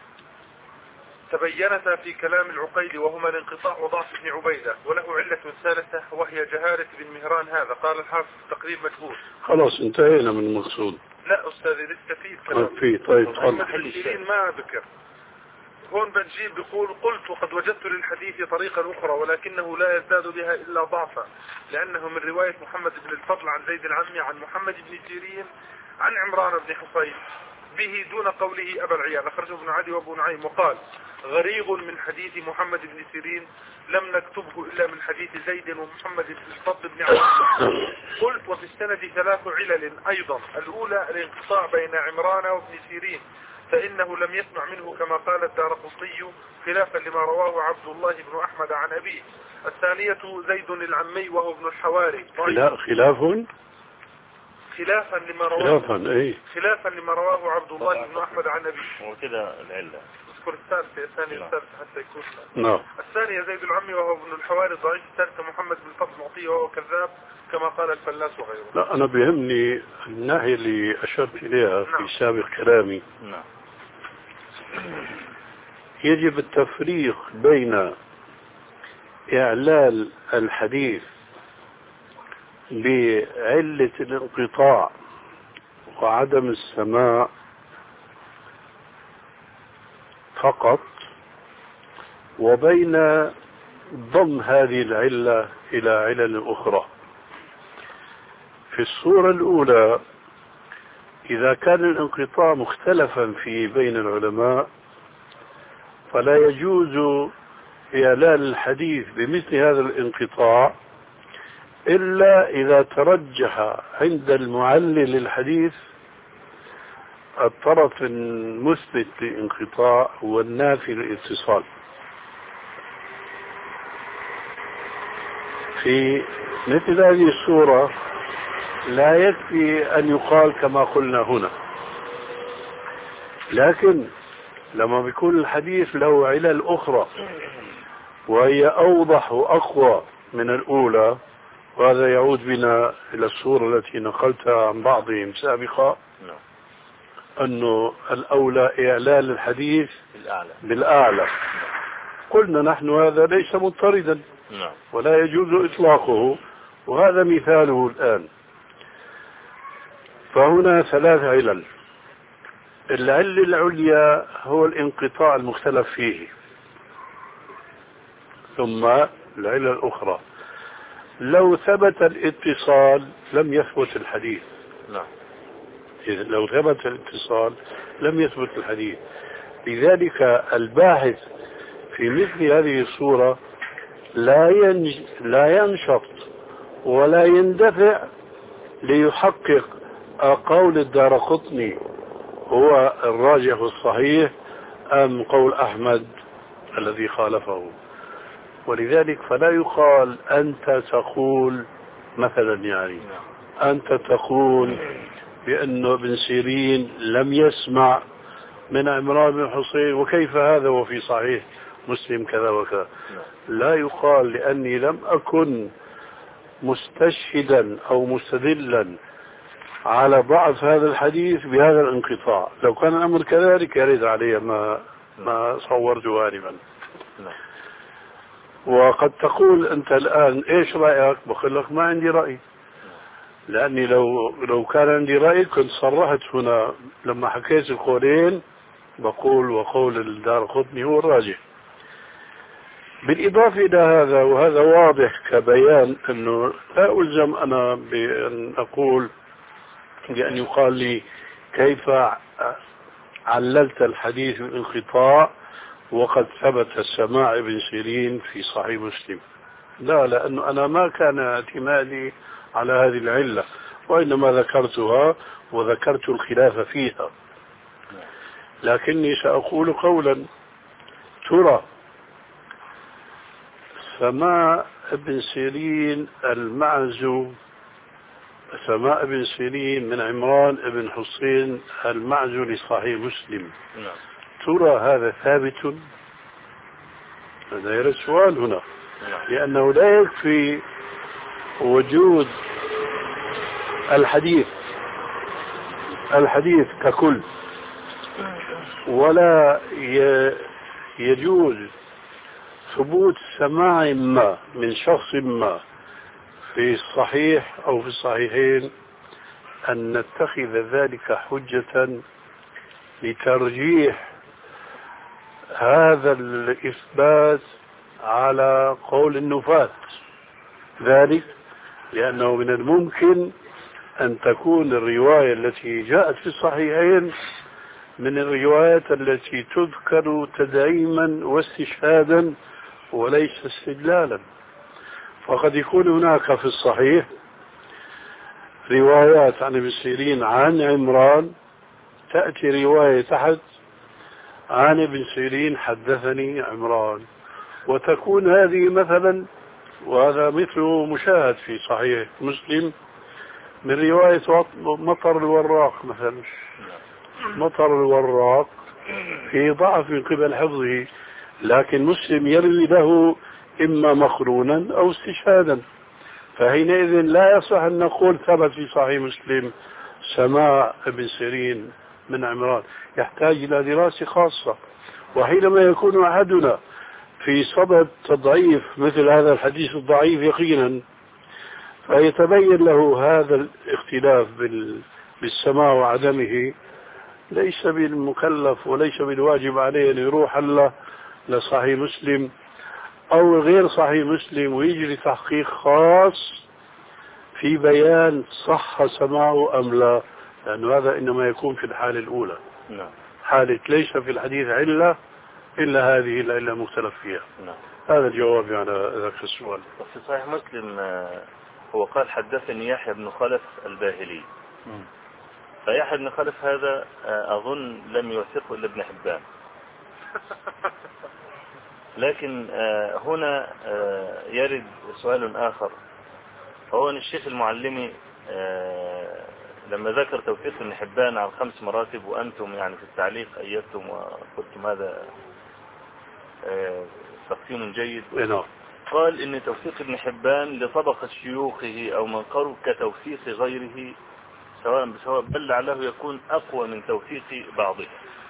تبينتا في كلام العقيلي وهما الانقطاع وضعف ابن عبيدة، وله علة ثالثة وهي جهالة بن مهران هذا. قال الحافظ التقريب مجهول. خلاص انتهينا من المقصود. لا أستاذي لسه في كلام في. طيب محمد بن سيرين ما ذكر هون. بنجيب بيقول قلت وقد وجدت للحديث طريقا أخرى ولكنه لا يزداد بها إلا ضعفا، لأنه من رواية محمد بن الفضل عن زيد العمي عن محمد بن سيرين عن عمران بن حسين به دون قوله أبا العيال. أخرجه ابن عدي وابو نعيم. وقال غريب من حديث محمد بن سيرين لم نكتبه إلا من حديث زيد ومحمد بن الفضل بن عمرو. قلت وفي السند ثلاث علل أيضا. الأولى الانقطاع بين عمران وابن سيرين فإنه لم يسمع منه كما قال الدارقطني خلافا لما رواه عبد الله بن أحمد عن أبيه. الثانية زيد العمي وهو ابن الحواري. خلاف خلافا لما رواه خلافا ايه خلافا لما رواه عبد الله بن أحمد عن أبيه. وكذا العلة. اذكر الثالثة الثانية الثالثة حتى يكون. نعم. الثانية زيد العمي وهو ابن الحواري ضعيف. الثالثة محمد بن الفضل معطيه وهو كذاب كما قال الفلاس وغيره. لا أنا بيهمني الناحية اللي أشرت إليها في سابق كلامي. نعم. يجب التفريق بين إعلال الحديث بعلة الانقطاع وعدم السماع فقط وبين ضم هذه العلة إلى علل أخرى. في الصورة الأولى إذا كان الانقطاع مختلفا في بين العلماء فلا يجوز إعلال الحديث بمثل هذا الانقطاع إلا إذا ترجح عند المعلل للحديث الطرف المثبت للانقطاع والنافي للاتصال. في مثل هذه الصورة لا يكفي أن يقال كما قلنا هنا، لكن لما بيكون الحديث له علل أخرى وهي أوضح وأقوى من الأولى، وهذا يعود بنا إلى الصورة التي نقلتها عن بعضهم سابقا أنه الأولى إعلال الحديث بالأعلى. قلنا نحن هذا ليس مضطردا ولا يجوز إطلاقه، وهذا مثاله الآن. فهنا ثلاث علل. العلة العليا هو الانقطاع المختلف فيه، ثم العلة الأخرى لو ثبت الاتصال لم يثبت الحديث. نعم. لو ثبت الاتصال لم يثبت الحديث. لذلك الباحث في مثل هذه الصورة لا ينج... لا ينشط ولا يندفع ليحقق قول الدارقطني هو الراجح الصحيح أم قول أحمد الذي خالفه. ولذلك فلا يقال أنت تقول مثلا، يعني أنت تقول بأنه ابن سيرين لم يسمع من عمران بن حسين، وكيف هذا وفي صحيح مسلم كذا وكذا. لا يقال، لأني لم أكن مستشهدا أو مستدلا على ضعف هذا الحديث بهذا الانقطاع. لو كان الأمر كذلك يرد علي ما ما صورت غالبا. وقد تقول أنت الآن إيش رأيك؟ بقول لك ما عندي رأي، لأني لو لو كان عندي رأي كنت صرحت هنا لما حكيت القولين بقول وقول الدارقطني هو الراجح. بالإضافة إلى هذا، وهذا واضح كبيان، أنه لا ألزم أنا بأن أقول بأن يقال لي كيف عللت الحديث بالانقطاع وقد ثبت السماع ابن سيرين في صحيح مسلم. لا، لأنه أنا ما كان اعتمادي على هذه العلة، وإنما ذكرتها وذكرت الخلاف فيها. لكني سأقول قولا: ترى سماع ابن سيرين المعزو سماع ابن سيرين من عمران بن حسين المعزو لصحيح مسلم، ترى هذا ثابت؟ هذا يرى السؤال هنا، لأنه لا يكفي وجود الحديث الحديث ككل، ولا يجوز ثبوت سماع ما من شخص ما في الصحيح أو في الصحيحين أن نتخذ ذلك حجة لترجيح هذا الإثبات على قول النفاة. ذلك لأنه من الممكن أن تكون الرواية التي جاءت في الصحيحين من الروايات التي تذكر تدعيما واستشهادا وليس استدلالا. فقد يكون هناك في الصحيح روايات عن ابن سيرين عن عمران، تأتي رواية تحت عن ابن سيرين حدثني عمران، وتكون هذه مثلا، وهذا مثله مشاهد في صحيح مسلم من رواية مطر الوراق مثلا. مطر الوراق في ضعف من قبل حفظه، لكن مسلم يروي له إما مقرونا أو استشهادا، فحينئذ لا يصح أن نقول ثبت في صحيح مسلم سماع ابن سيرين من عمران، يحتاج إلى دراسة خاصة. وحينما يكون أحدنا في صدد تضعيف مثل هذا الحديث الضعيف يقينا، فيتبين له هذا الاختلاف بالسماع وعدمه، ليس بالمكلف وليس بالواجب عليه أن يروح الله لصحيح مسلم أو غير صحيح مسلم ويجري تحقيق خاص في بيان صح سماعه أم لا، لأن هذا إنما يكون في الحالة الأولى. نعم. حالة ليس في الحديث علة إلا هذه العلة مختلف فيها. نعم. هذا الجواب على ذاك السؤال. في صحيح مسلم هو قال حدثني يحيى بن خلف الباهلي، فيحيى بن خلف هذا أظن لم يوثقه إلا ابن حبان. لكن هنا يرد سؤال آخر، هو أن الشيخ المعلمي لما ذكر توثيق ابن حبان عن خمس مراتب، وأنتم يعني في التعليق أيدتم وقلتم هذا تقسيم جيد، قال إن توثيق ابن حبان لطبقة شيوخه أو من قرب كتوثيق غيره سواء بسواء، بل لعله يكون أقوى من توثيق بعضه.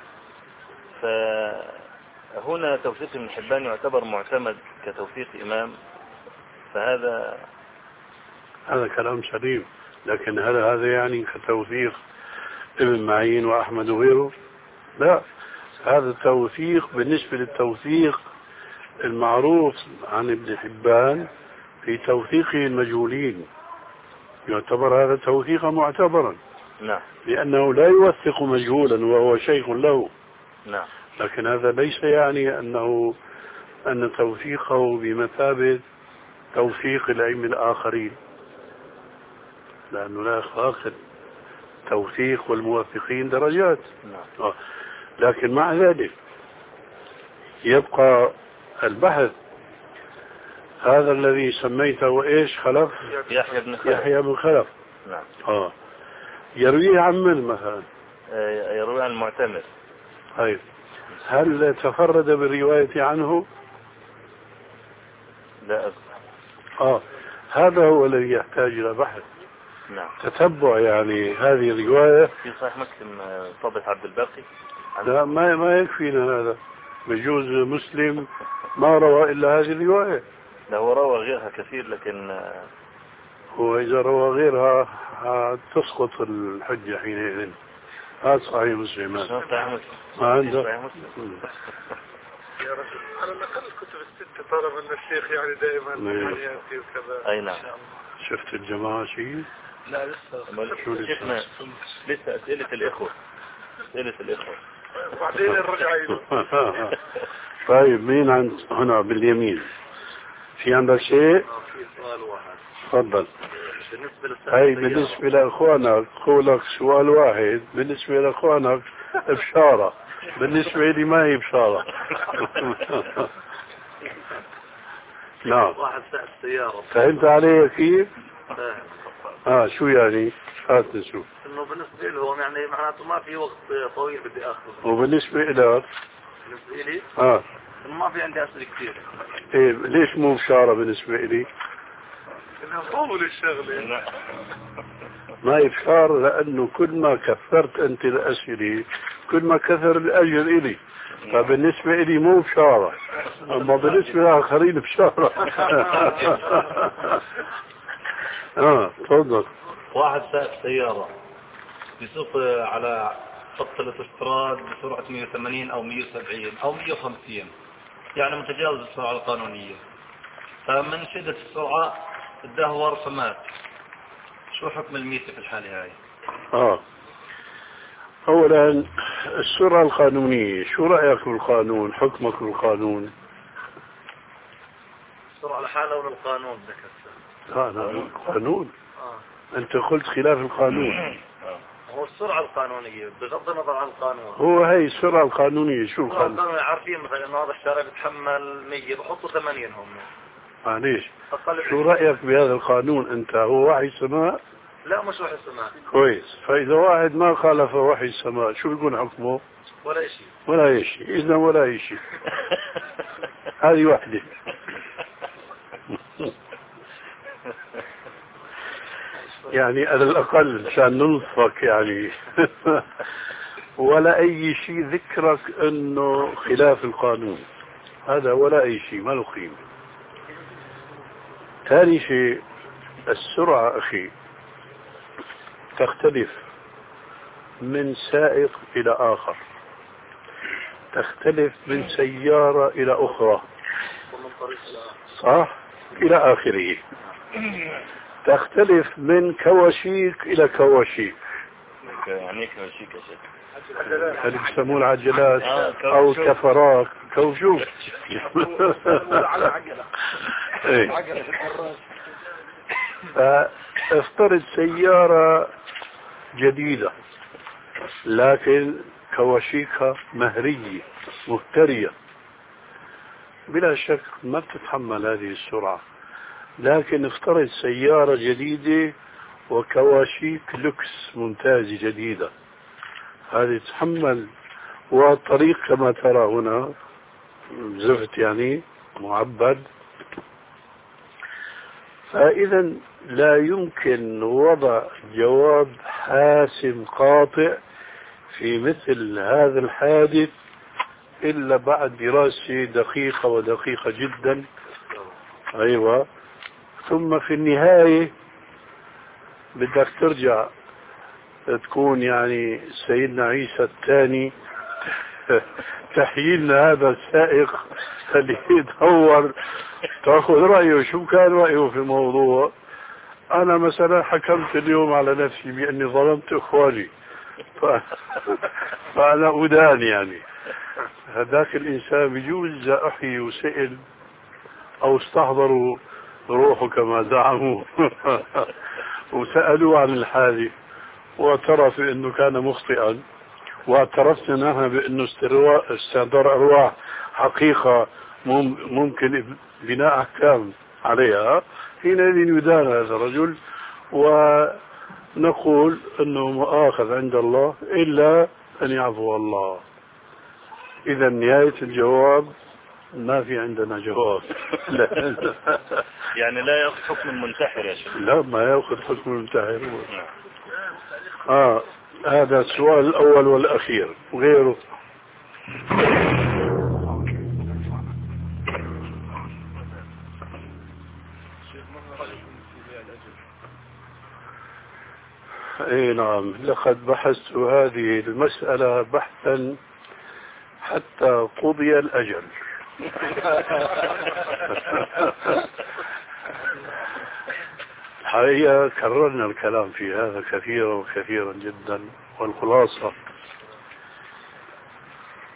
فهنا توثيق ابن حبان يعتبر معتمد كتوثيق إمام، فهذا هذا كلام سليم، لكن هل هذا يعني كتوثيق ابن معين وأحمد وغيره؟ لا، هذا توثيق بالنسبة للتوثيق المعروف عن ابن حبان في توثيقه المجهولين، يعتبر هذا توثيقا معتبرا. نعم. لأنه لا يوثق مجهولا وهو شيخ له. نعم. لكن هذا ليس يعني أنه أن توثيقه بمثابة توثيق الأئمة الآخرين، لأنه لا يخاف التوثيق والموثقين درجات. نعم. لكن مع ذلك يبقى البحث هذا الذي سميته إيش خلف؟ يحيى بن خلف. يحيى بن خلف. نعم. آه يرويه عن من مثلا؟ آه يروي عن المعتمر. طيب، هل تفرد بالرواية عنه؟ لا أذكر. آه هذا هو الذي يحتاج إلى بحث. نعم. تتبع يعني هذه الرواية في صحيح مسلم طابع عبد الباقي. لا، ما ما يكفينا هذا، بجوز مسلم ما روى إلا هذه الرواية. لا، هو روى غيرها كثير، لكن هو إذا روى غيرها تسقط الحجة حينئذ. هذا صحيح مسلم. ما عنده يا رجل على الأقل الكتب الستة، طالما أن الشيخ يعني دائما يأتي وكذا. أي نعم. شفت الجماعة شيء؟ لا لسه شيخنا لسه أسئلة الإخوة أسئلة الإخوة وبعدين نرجع له. طيب مين عند هنا باليمين؟ في عندك شيء؟ في سؤال واحد. تفضل. بالنسبة للسائق هاي بالنسبة لإخوانك قولك سؤال واحد، بالنسبة لإخوانك بشارة، بالنسبة لي ما هي بشارة. نعم. واحد سائق سيارة. فهمت علي كيف؟ فاهم. اه شو يعني؟ هات نشوف. انه بالنسبة له يعني معناته ما في وقت طويل بدي اخذه. وبالنسبة لك؟ بالنسبة لي؟ اه انه ما في عندي اسئلة كثير. ايه ليش مو بشارة بالنسبة لي؟ انها طول الشغلة. ما يبشار لأنه كل ما كثرت أنت الأسئلة كل ما كثر الأجر إلي، فبالنسبة إلي مو بشارة، أما بالنسبة للآخرين بشارة. آه تفضل. واحد سائق سيارة يسوق على خط الاوتوستراد بسرعة مئة وثمانين أو مئة وسبعين أو مئة وخمسين، يعني متجاوز السرعة القانونية، فمن شدة السرعة الدهور فمات. شو حكم الميتة في الحالة هاي؟ آه أولا السرعة القانونية، شو رأيك بالقانون؟ حكمك بالقانون؟ السرعة لحالها ولا القانون ذكرت؟ لا لا القانون. آه. أنت قلت خلاف القانون. هو السرعة القانونية بغض النظر عن القانون. هو هي السرعة القانونية. شو السرعة القانون؟ القانونية عارفين مثلا إنه هذا الشارع بيتحمل مية بحطوا ثمانين هم. معليش أقل شو رأيك بهذا القانون أنت؟ هو وحي سماء؟ لا مش وحي السماء. كويس. فإذا واحد ما خالف وحي السماء شو بيكون حكمه؟ ولا شيء. ولا شيء. إذا ولا شيء. هذه واحدة. يعني على الأقل عشان ننصفك يعني. ولا أي شيء ذكرك أنه خلاف القانون، هذا ولا أي شيء ما له قيمة. ثاني شيء السرعة أخي تختلف من سائق إلى آخر، تختلف من سيارة إلى أخرى، صح؟ إلى آخره. تختلف من كواشيك إلى كواشيك. يعني كواشيك يا شيخ؟ هل يسمون العجلات أو الكفرات كوشوك. فافترض سيارة جديدة لكن كواشيكها مهرية مهترية، بلا شك ما بتتحمل هذه السرعة. لكن افترض سيارة جديدة وكواشيك لوكس ممتازة جديدة، هذه تتحمل. والطريق كما ترى هنا زفت يعني معبد. فإذا لا يمكن وضع جواب حاسم قاطع في مثل هذا الحادث إلا بعد دراسة دقيقة ودقيقة جدا. أيوة. ثم في النهاية بدك ترجع تكون يعني سيدنا عيسى الثاني تحييلنا هذا السائق اللي يدور تأخذ رأيه شو كان رأيه في الموضوع. أنا مثلا حكمت اليوم على نفسي بأني ظلمت إخواني ف... فأنا أدان يعني. هذاك الإنسان بيجوز إذا أحيي وسئل أو استحضروا روحه كما زعموا وسألوا عن الحادث واعترف انه كان مخطئا، واعترفنا نحن بانه استحضار ارواح حقيقة ممكن بناء احكام عليها، حينئذ يدان هذا الرجل ونقول انه مؤاخذ عند الله الا ان يعفو الله. اذا نهاية الجواب ما في عندنا جواب. يعني لا يأخذ حكم المنتحر يا شيخ؟ لا ما يأخذ حكم المنتحر. آه هذا السؤال الأول والأخير وغيره. اي نعم، لقد بحثت هذه المسألة بحثا حتى قضي الأجل. الحقيقة كررنا الكلام في هذا كثيرا وكثيرا جدا، والخلاصة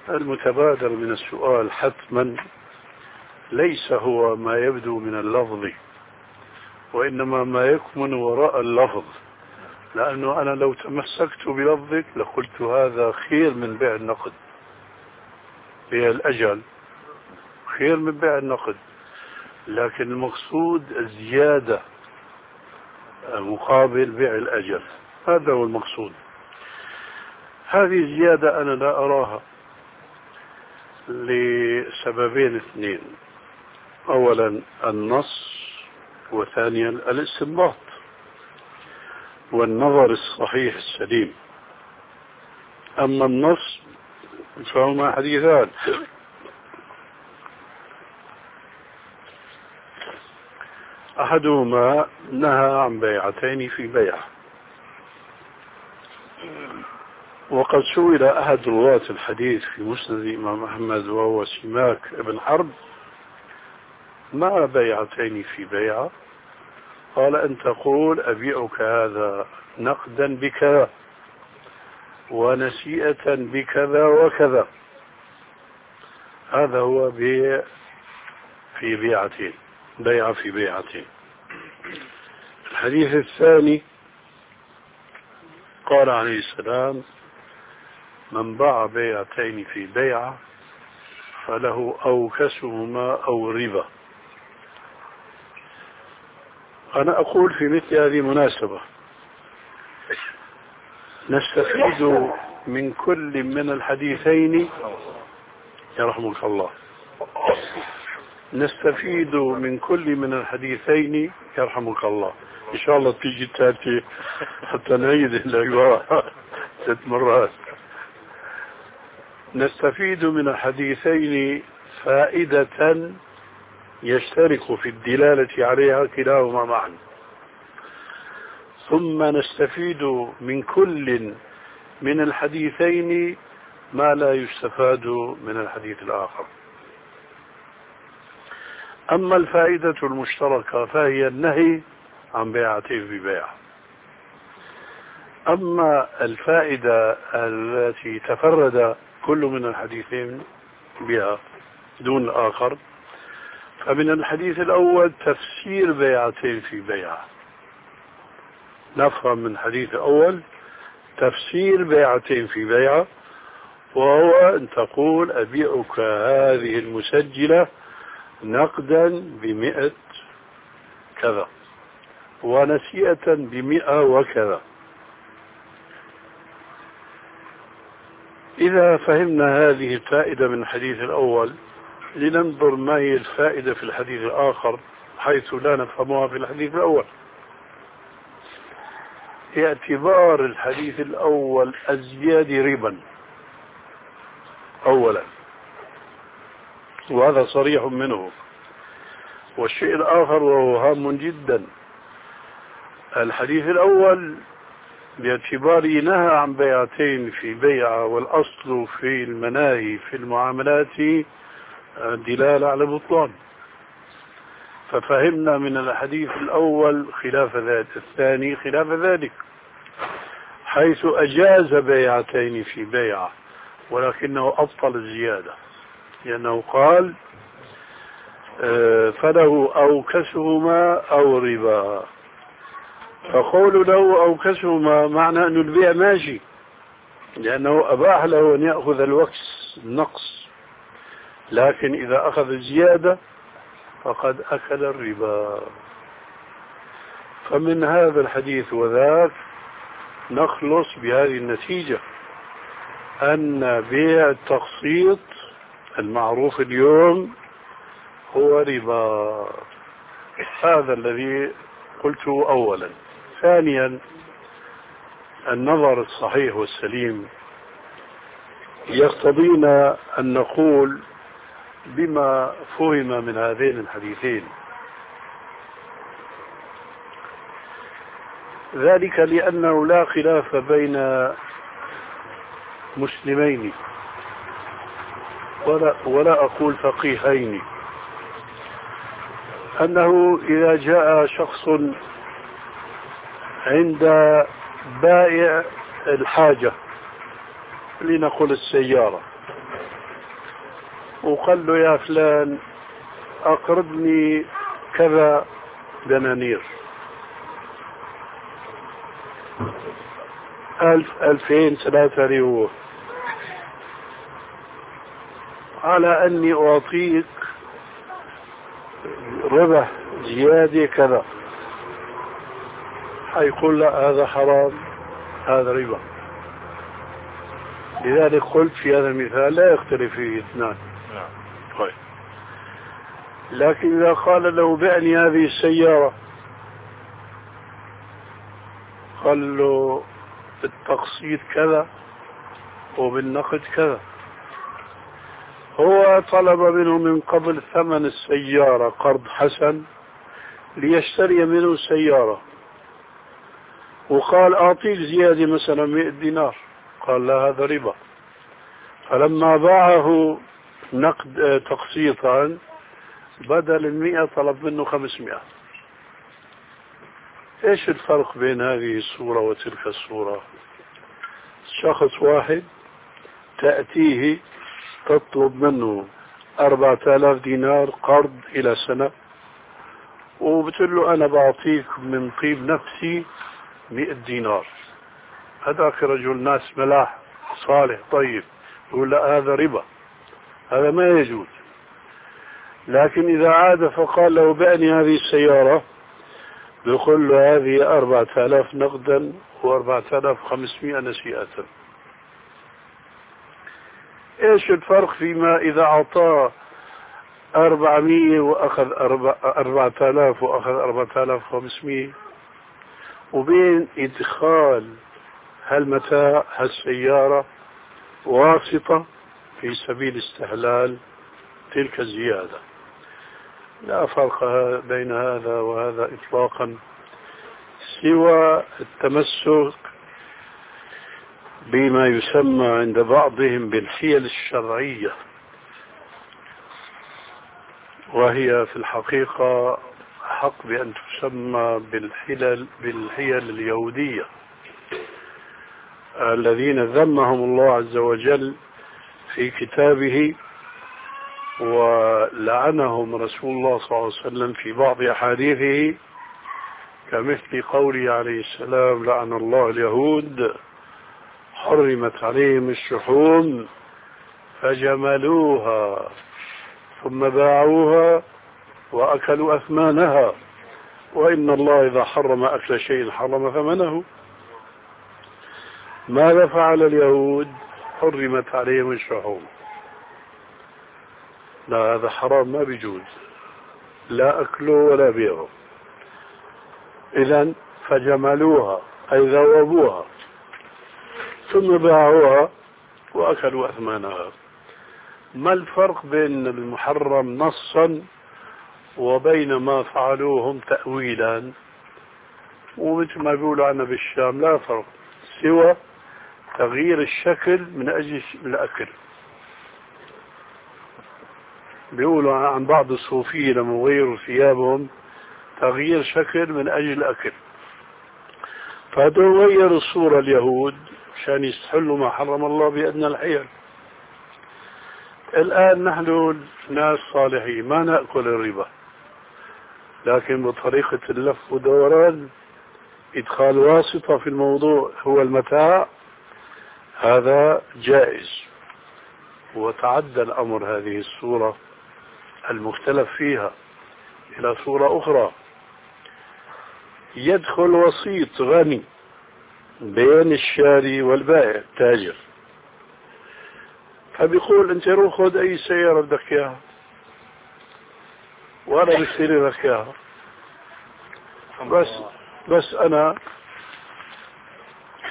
المتبادر من السؤال حتما ليس هو ما يبدو من اللفظ، وإنما ما يكمن وراء اللفظ، لأنه أنا لو تمسكت بلفظك لقلت هذا خير من بيع النقد، بيع الأجل خير من بيع النقد، لكن المقصود الزيادة مقابل بيع الأجل، هذا هو المقصود. هذه الزيادة أنا لا أراها لسببين اثنين: أولا النص، وثانيا الاستنباط والنظر الصحيح السليم. أما النص فهما حديثان: أحدهما نهى عن بيعتين في بيعة، وقد سئل أحد رواة الحديث في مسند الإمام أحمد وهو سماك بن حرب: ما بيعتين في بيعة؟ قال: أن تقول أبيعك هذا نقدا بكذا ونسيئة بكذا وكذا، هذا هو بيع في بيعتين، بيع في بيعتين. الحديث الثاني قال عليه السلام: من باع بيعتين في بيعة فله أوكسهما أو ربا. أنا أقول في مثل هذه المناسبة نستفيد من كل من الحديثين، يرحمك الله، نستفيد من كل من الحديثين يرحمك الله. إن شاء الله تيجي التالتة حتى نعيد الأجواء ست مرات. نستفيد من الحديثين فائدة يشترك في الدلالة عليها كلاهما معا، ثم نستفيد من كل من الحديثين ما لا يستفاد من الحديث الآخر. أما الفائدة المشتركة فهي النهي عن بيعتين في بيع. أما الفائدة التي تفرد كل من الحديثين بها دون الآخر فمن الحديث الأول تفسير بيعتين في بيعة. نفهم من الحديث الأول تفسير بيعتين في بيعة، وهو أن تقول أبيعك هذه المسجلة نقدا بمئة كذا ونسيئة بمئة وكذا. إذا فهمنا هذه الفائدة من الحديث الأول لننظر ما هي الفائدة في الحديث الآخر حيث لا نفهمها في الحديث الأول. اعتبار الحديث الأول أزياد ربا أولا، وهذا صريح منه. والشيء الآخر وهو هام جدا، الحديث الأول باعتباره نهى عن بيعتين في بيعة، والأصل في المناهي في المعاملات دلالة على بطلان، ففهمنا من الحديث الأول خلاف ذلك، الثاني خلاف ذلك، حيث أجاز بيعتين في بيعة ولكنه أبطل الزيادة، لأنه قال فله أوكسهما أو ربا. فقول له أوكسهما معنى أن البيع ماشي، لأنه أباح له أن يأخذ الوكس النقص، لكن إذا أخذ الزيادة فقد أكل الربا. فمن هذا الحديث وذاك نخلص بهذه النتيجة أن بيع التقسيط المعروف اليوم هو ربا. هذا الذي قلته أولا. ثانيا النظر الصحيح والسليم يقتضينا أن نقول بما فهم من هذين الحديثين، ذلك لأنه لا خلاف بين مسلمين ولا, ولا أقول فقيهين أنه إذا جاء شخص عند بائع الحاجة لنقول السيارة وقال له يا فلان أقرضني كذا دنانير، ألف ألفين ثلاثة ريال، على أني أعطيك ربح زيادة كذا، حيقول لا هذا حرام، هذا ربا. لذلك قلت في هذا المثال لا يختلف فيه اثنان. طيب. لكن إذا قال له بعني هذه السيارة، قال له بالتقسيط كذا وبالنقد كذا، هو طلب منه من قبل ثمن السيارة قرض حسن ليشتري منه سيارة، وقال أعطيك زيادة مثلا مئة دينار، قال لا هذا ربا. فلما باعه نقد تقسيطا بدل المئة طلب منه خمسمائة. ايش الفرق بين هذه الصورة وتلك الصورة؟ شخص واحد تأتيه تطلب منه أربعة آلاف دينار قرض إلى سنة، وبتقول له أنا بعطيك من طيب نفسي مئة دينار. هذاك رجل ناس ملاح صالح طيب، يقول لا هذا ربا، هذا ما يجوز. لكن إذا عاد فقال له بعني هذه السيارة، يقول له هذه أربعة آلاف نقدا وأربعة آلاف وخمسمائة نسيئة. إيش الفرق فيما إذا أعطاه أربعمائة وأخذ أربعة آلاف وأخذ أربعة آلاف وخمسمائة، وبين إدخال هالمتاع هالسيارة واسطة في سبيل استحلال تلك الزيادة؟ لا فرق بين هذا وهذا إطلاقا، سوى التمسك بما يسمى عند بعضهم بالحيل الشرعية، وهي في الحقيقة حق بأن تسمى بالحيل, بالحيل اليهودية الذين ذمهم الله عز وجل في كتابه، ولعنهم رسول الله صلى الله عليه وسلم في بعض أحاديثه، كمثل قوله عليه السلام لعن الله اليهود حرمت عليهم الشحوم فجملوها ثم باعوها وأكلوا أثمانها، وإن الله إذا حرم أكل شيء حرم ثمنه. ماذا فعل اليهود؟ حرمت عليهم الشحوم. لا هذا حرام ما بيجوز، لا أكله ولا بيعه. إذن فجملوها أي ذوبوها ثم باعوها وأكلوا أثمانها. ما الفرق بين المحرم نصا وبين ما فعلوهم تأويلا؟ ومثل ما بيقولوا عنا بالشام لا فرق سوى تغيير الشكل من أجل الأكل. بيقولوا عن بعض الصوفية لما يغيروا ثيابهم تغيير شكل من أجل الأكل، فهذول غيروا الصورة اليهود عشان يستحلوا ما حرم الله بأدنى الحيل. الآن نحن ناس صالحين ما نأكل الربا، لكن بطريقة اللف ودوران إدخال واسطة في الموضوع هو المتاع، هذا جائز. وتعدى الأمر هذه الصورة المختلف فيها إلى صورة أخرى، يدخل وسيط غني بين الشاري والبائع التاجر، فبيقول انت روح خذ اي سيارة بدك اياها وانا بشتري لك اياها، بس بس انا ك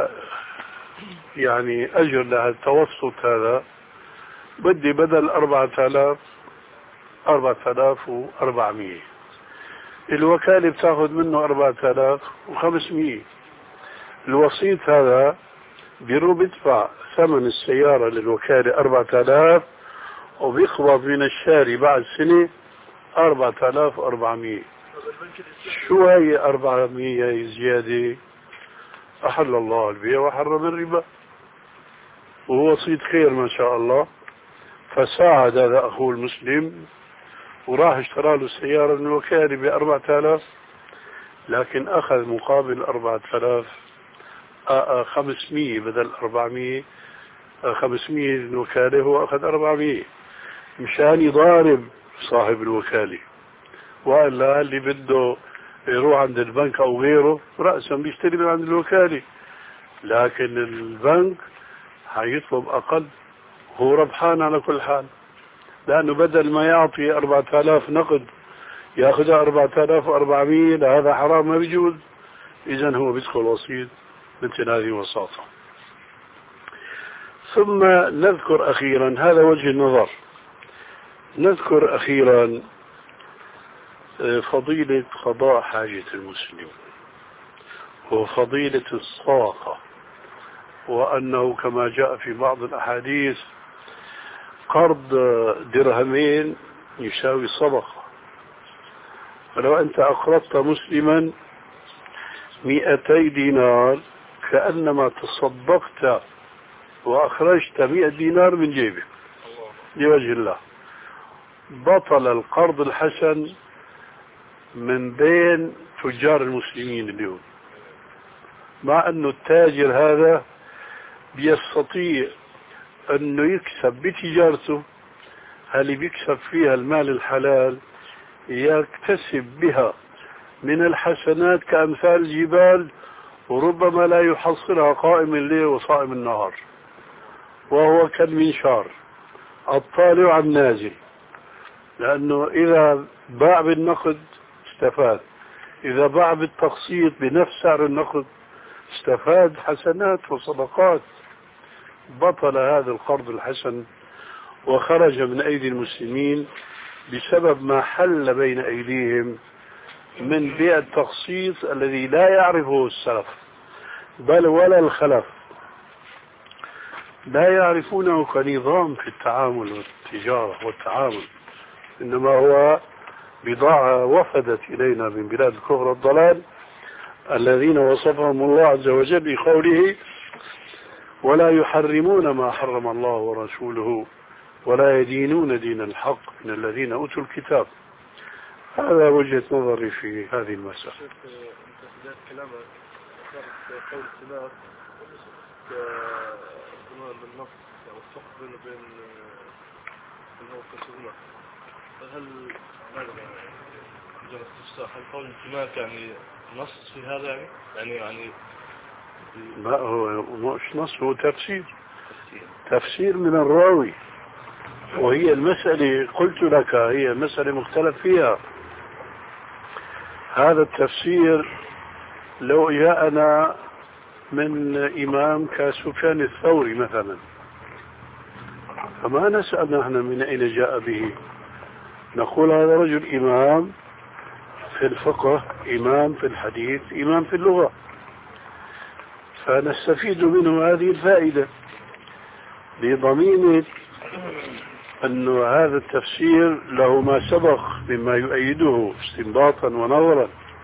يعني اجر لها التوسط هذا بدي بدل أربعة آلاف أربعة آلاف وأربعمائة، الوكالة بتاخذ منه أربعة آلاف وخمسمائة، الوسيط هذا بيروح بيدفع ثمن السيارة للوكالة أربعة آلاف وبيقبض من الشاري بعد سنة أربعة آلاف وأربعمائة. شو هي أربعمائة زيادة؟ أحل الله البيع وحرم الربا، وهو وسيط خير ما شاء الله، فساعد هذا أخوه المسلم وراح اشترى له سيارة من الوكالة بأربعة آلاف، لكن أخذ مقابل أربعة آلاف خمسمية بدل أربعمية، خمسمية الوكالة هو أخذ أربعمية مشان يضارب صاحب الوكالة، وإلا اللي بده يروح عند البنك أو غيره رأسا بيشتري من عند الوكالة، لكن البنك هيطلب أقل، هو ربحان على كل حال، لأنه بدل ما يعطي أربعة آلاف نقد يأخذها أربعة آلاف وأربعمية، هذا حرام ما بيجوز. إذن هو بيدخل وسيط مثل هذه وساطة. ثم نذكر أخيرا، هذا وجه النظر، نذكر أخيرا فضيلة قضاء حاجة المسلم وفضيلة الصدقة، وأنه كما جاء في بعض الأحاديث قرض درهمين يساوي صدقة، فلو أنت أقرضت مسلما مئتي دينار كأنما تصدقت وأخرجت مئة دينار من جيبك لوجه الله. بطل القرض الحسن من بين تجار المسلمين اليوم، مع أنه التاجر هذا بيستطيع أنه يكسب بتجارته، هل بيكسب فيها المال الحلال يكتسب بها من الحسنات كأمثال الجبال، وربما لا يحصلها قائم الليل وصائم النهار، وهو كالمنشار الطالع عن نازل، لأنه إذا باع بالنقد استفاد، إذا باع بالتقسيط بنفس سعر النقد استفاد حسنات وصدقات. بطل هذا القرض الحسن وخرج من أيدي المسلمين بسبب ما حل بين أيديهم من بيع التقسيط الذي لا يعرفه السلف بل ولا الخلف، لا يعرفونه كنظام في التعامل والتجارة والتعامل، إنما هو بضاعة وفدت إلينا من بلاد الكفر والضلال الذين وصفهم الله عز وجل بقوله ولا يحرمون ما حرم الله ورسوله ولا يدينون دين الحق من الذين أوتوا الكتاب. هذا وجهة نظري في هذه المسألة. انت كلامك ذكرت قول السلف كنوع من النص او الفرق بين بين انه كسرنا، فهل ماذا مجرد استفسار، هل قول الانتماك يعني نص في هذا يعني يعني يعني لا هو مش نص، هو تفسير تفسير من الراوي، وهي المسألة قلت لك هي مسألة مختلف فيها. هذا التفسير لو جاءنا من إمام كسفيان الثوري مثلا فما نسأل نحن من أين جاء به، نقول هذا رجل إمام في الفقه، إمام في الحديث، إمام في اللغة، فنستفيد منه هذه الفائدة بضمينة أن هذا التفسير له ما سبق مما يؤيده استنباطا ونظرا.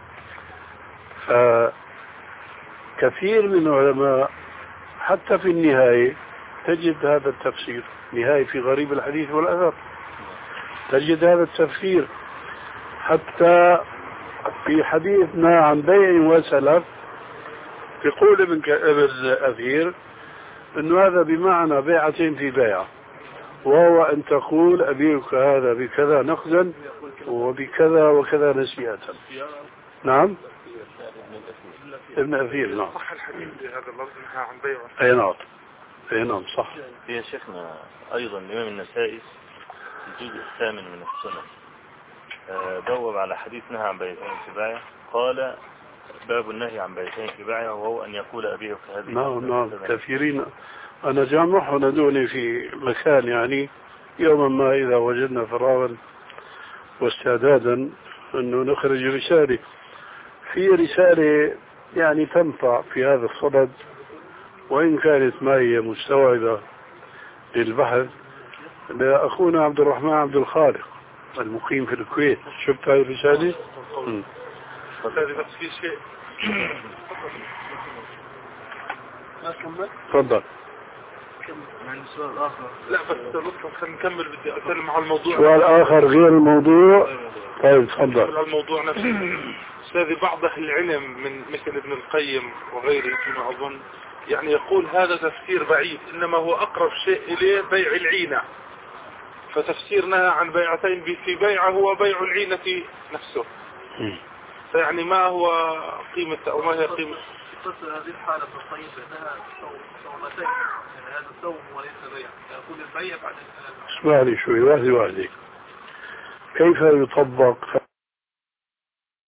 فكثير من العلماء حتى في النهاية تجد هذا التفسير، نهاية في غريب الحديث والأثر تجد هذا التفسير، حتى في حديثنا عن بيع وسلف يقول ابن أثير أنه هذا بمعنى بيعتين في بيعة، وهو أن تقول أبيعك هذا بكذا نقدا وبكذا وكذا نسيئة. نعم ابن أثير. نعم صح الحديث بهذا اللفظ عن بيع. أي نعم أي نعم صح. يا شيخنا أيضا الإمام النسائي الجزء الثامن من السنة بوب على حديث نهى عن بيعتين في بايع، قال باب النهي عن بيعتين في بايع وهو أن يقول أبيعك هذه. نعم نعم كثيرين. أنا جامعه ندوني في مكان يعني يوما ما إذا وجدنا فراغا واستعدادا أنه نخرج رسالة، في رسالة يعني تنفع في هذا الصدد وإن كانت ما هي مستوعبة للبحث، لأخونا عبد الرحمن عبد الخالق المقيم في الكويت. شفت هذه الرسالة؟ هذه بس في شيء تفضل. عندي سؤال آخر. لا بس لطفا خلينا نكمل، بدي أتكلم على الموضوع. سؤال آخر غير الموضوع. طيب تفضل. على الموضوع نفسه. أستاذي بعض أهل العلم من مثل ابن القيم وغيره فيما أظن يعني يقول هذا تفسير بعيد، إنما هو أقرب شيء إليه بيع العينة، فتفسيرنا عن بيعتين في بيعة هو بيع العينة نفسه. فيعني ما هو قيمة أو ما هي قيمة تصل هذه الحالة في القيم بأنها صومتين، يعني هذا صوم وليس بيع، يقول البيع بعد السلام. اسمعني شوي واحدة واحدة. كيف يطبق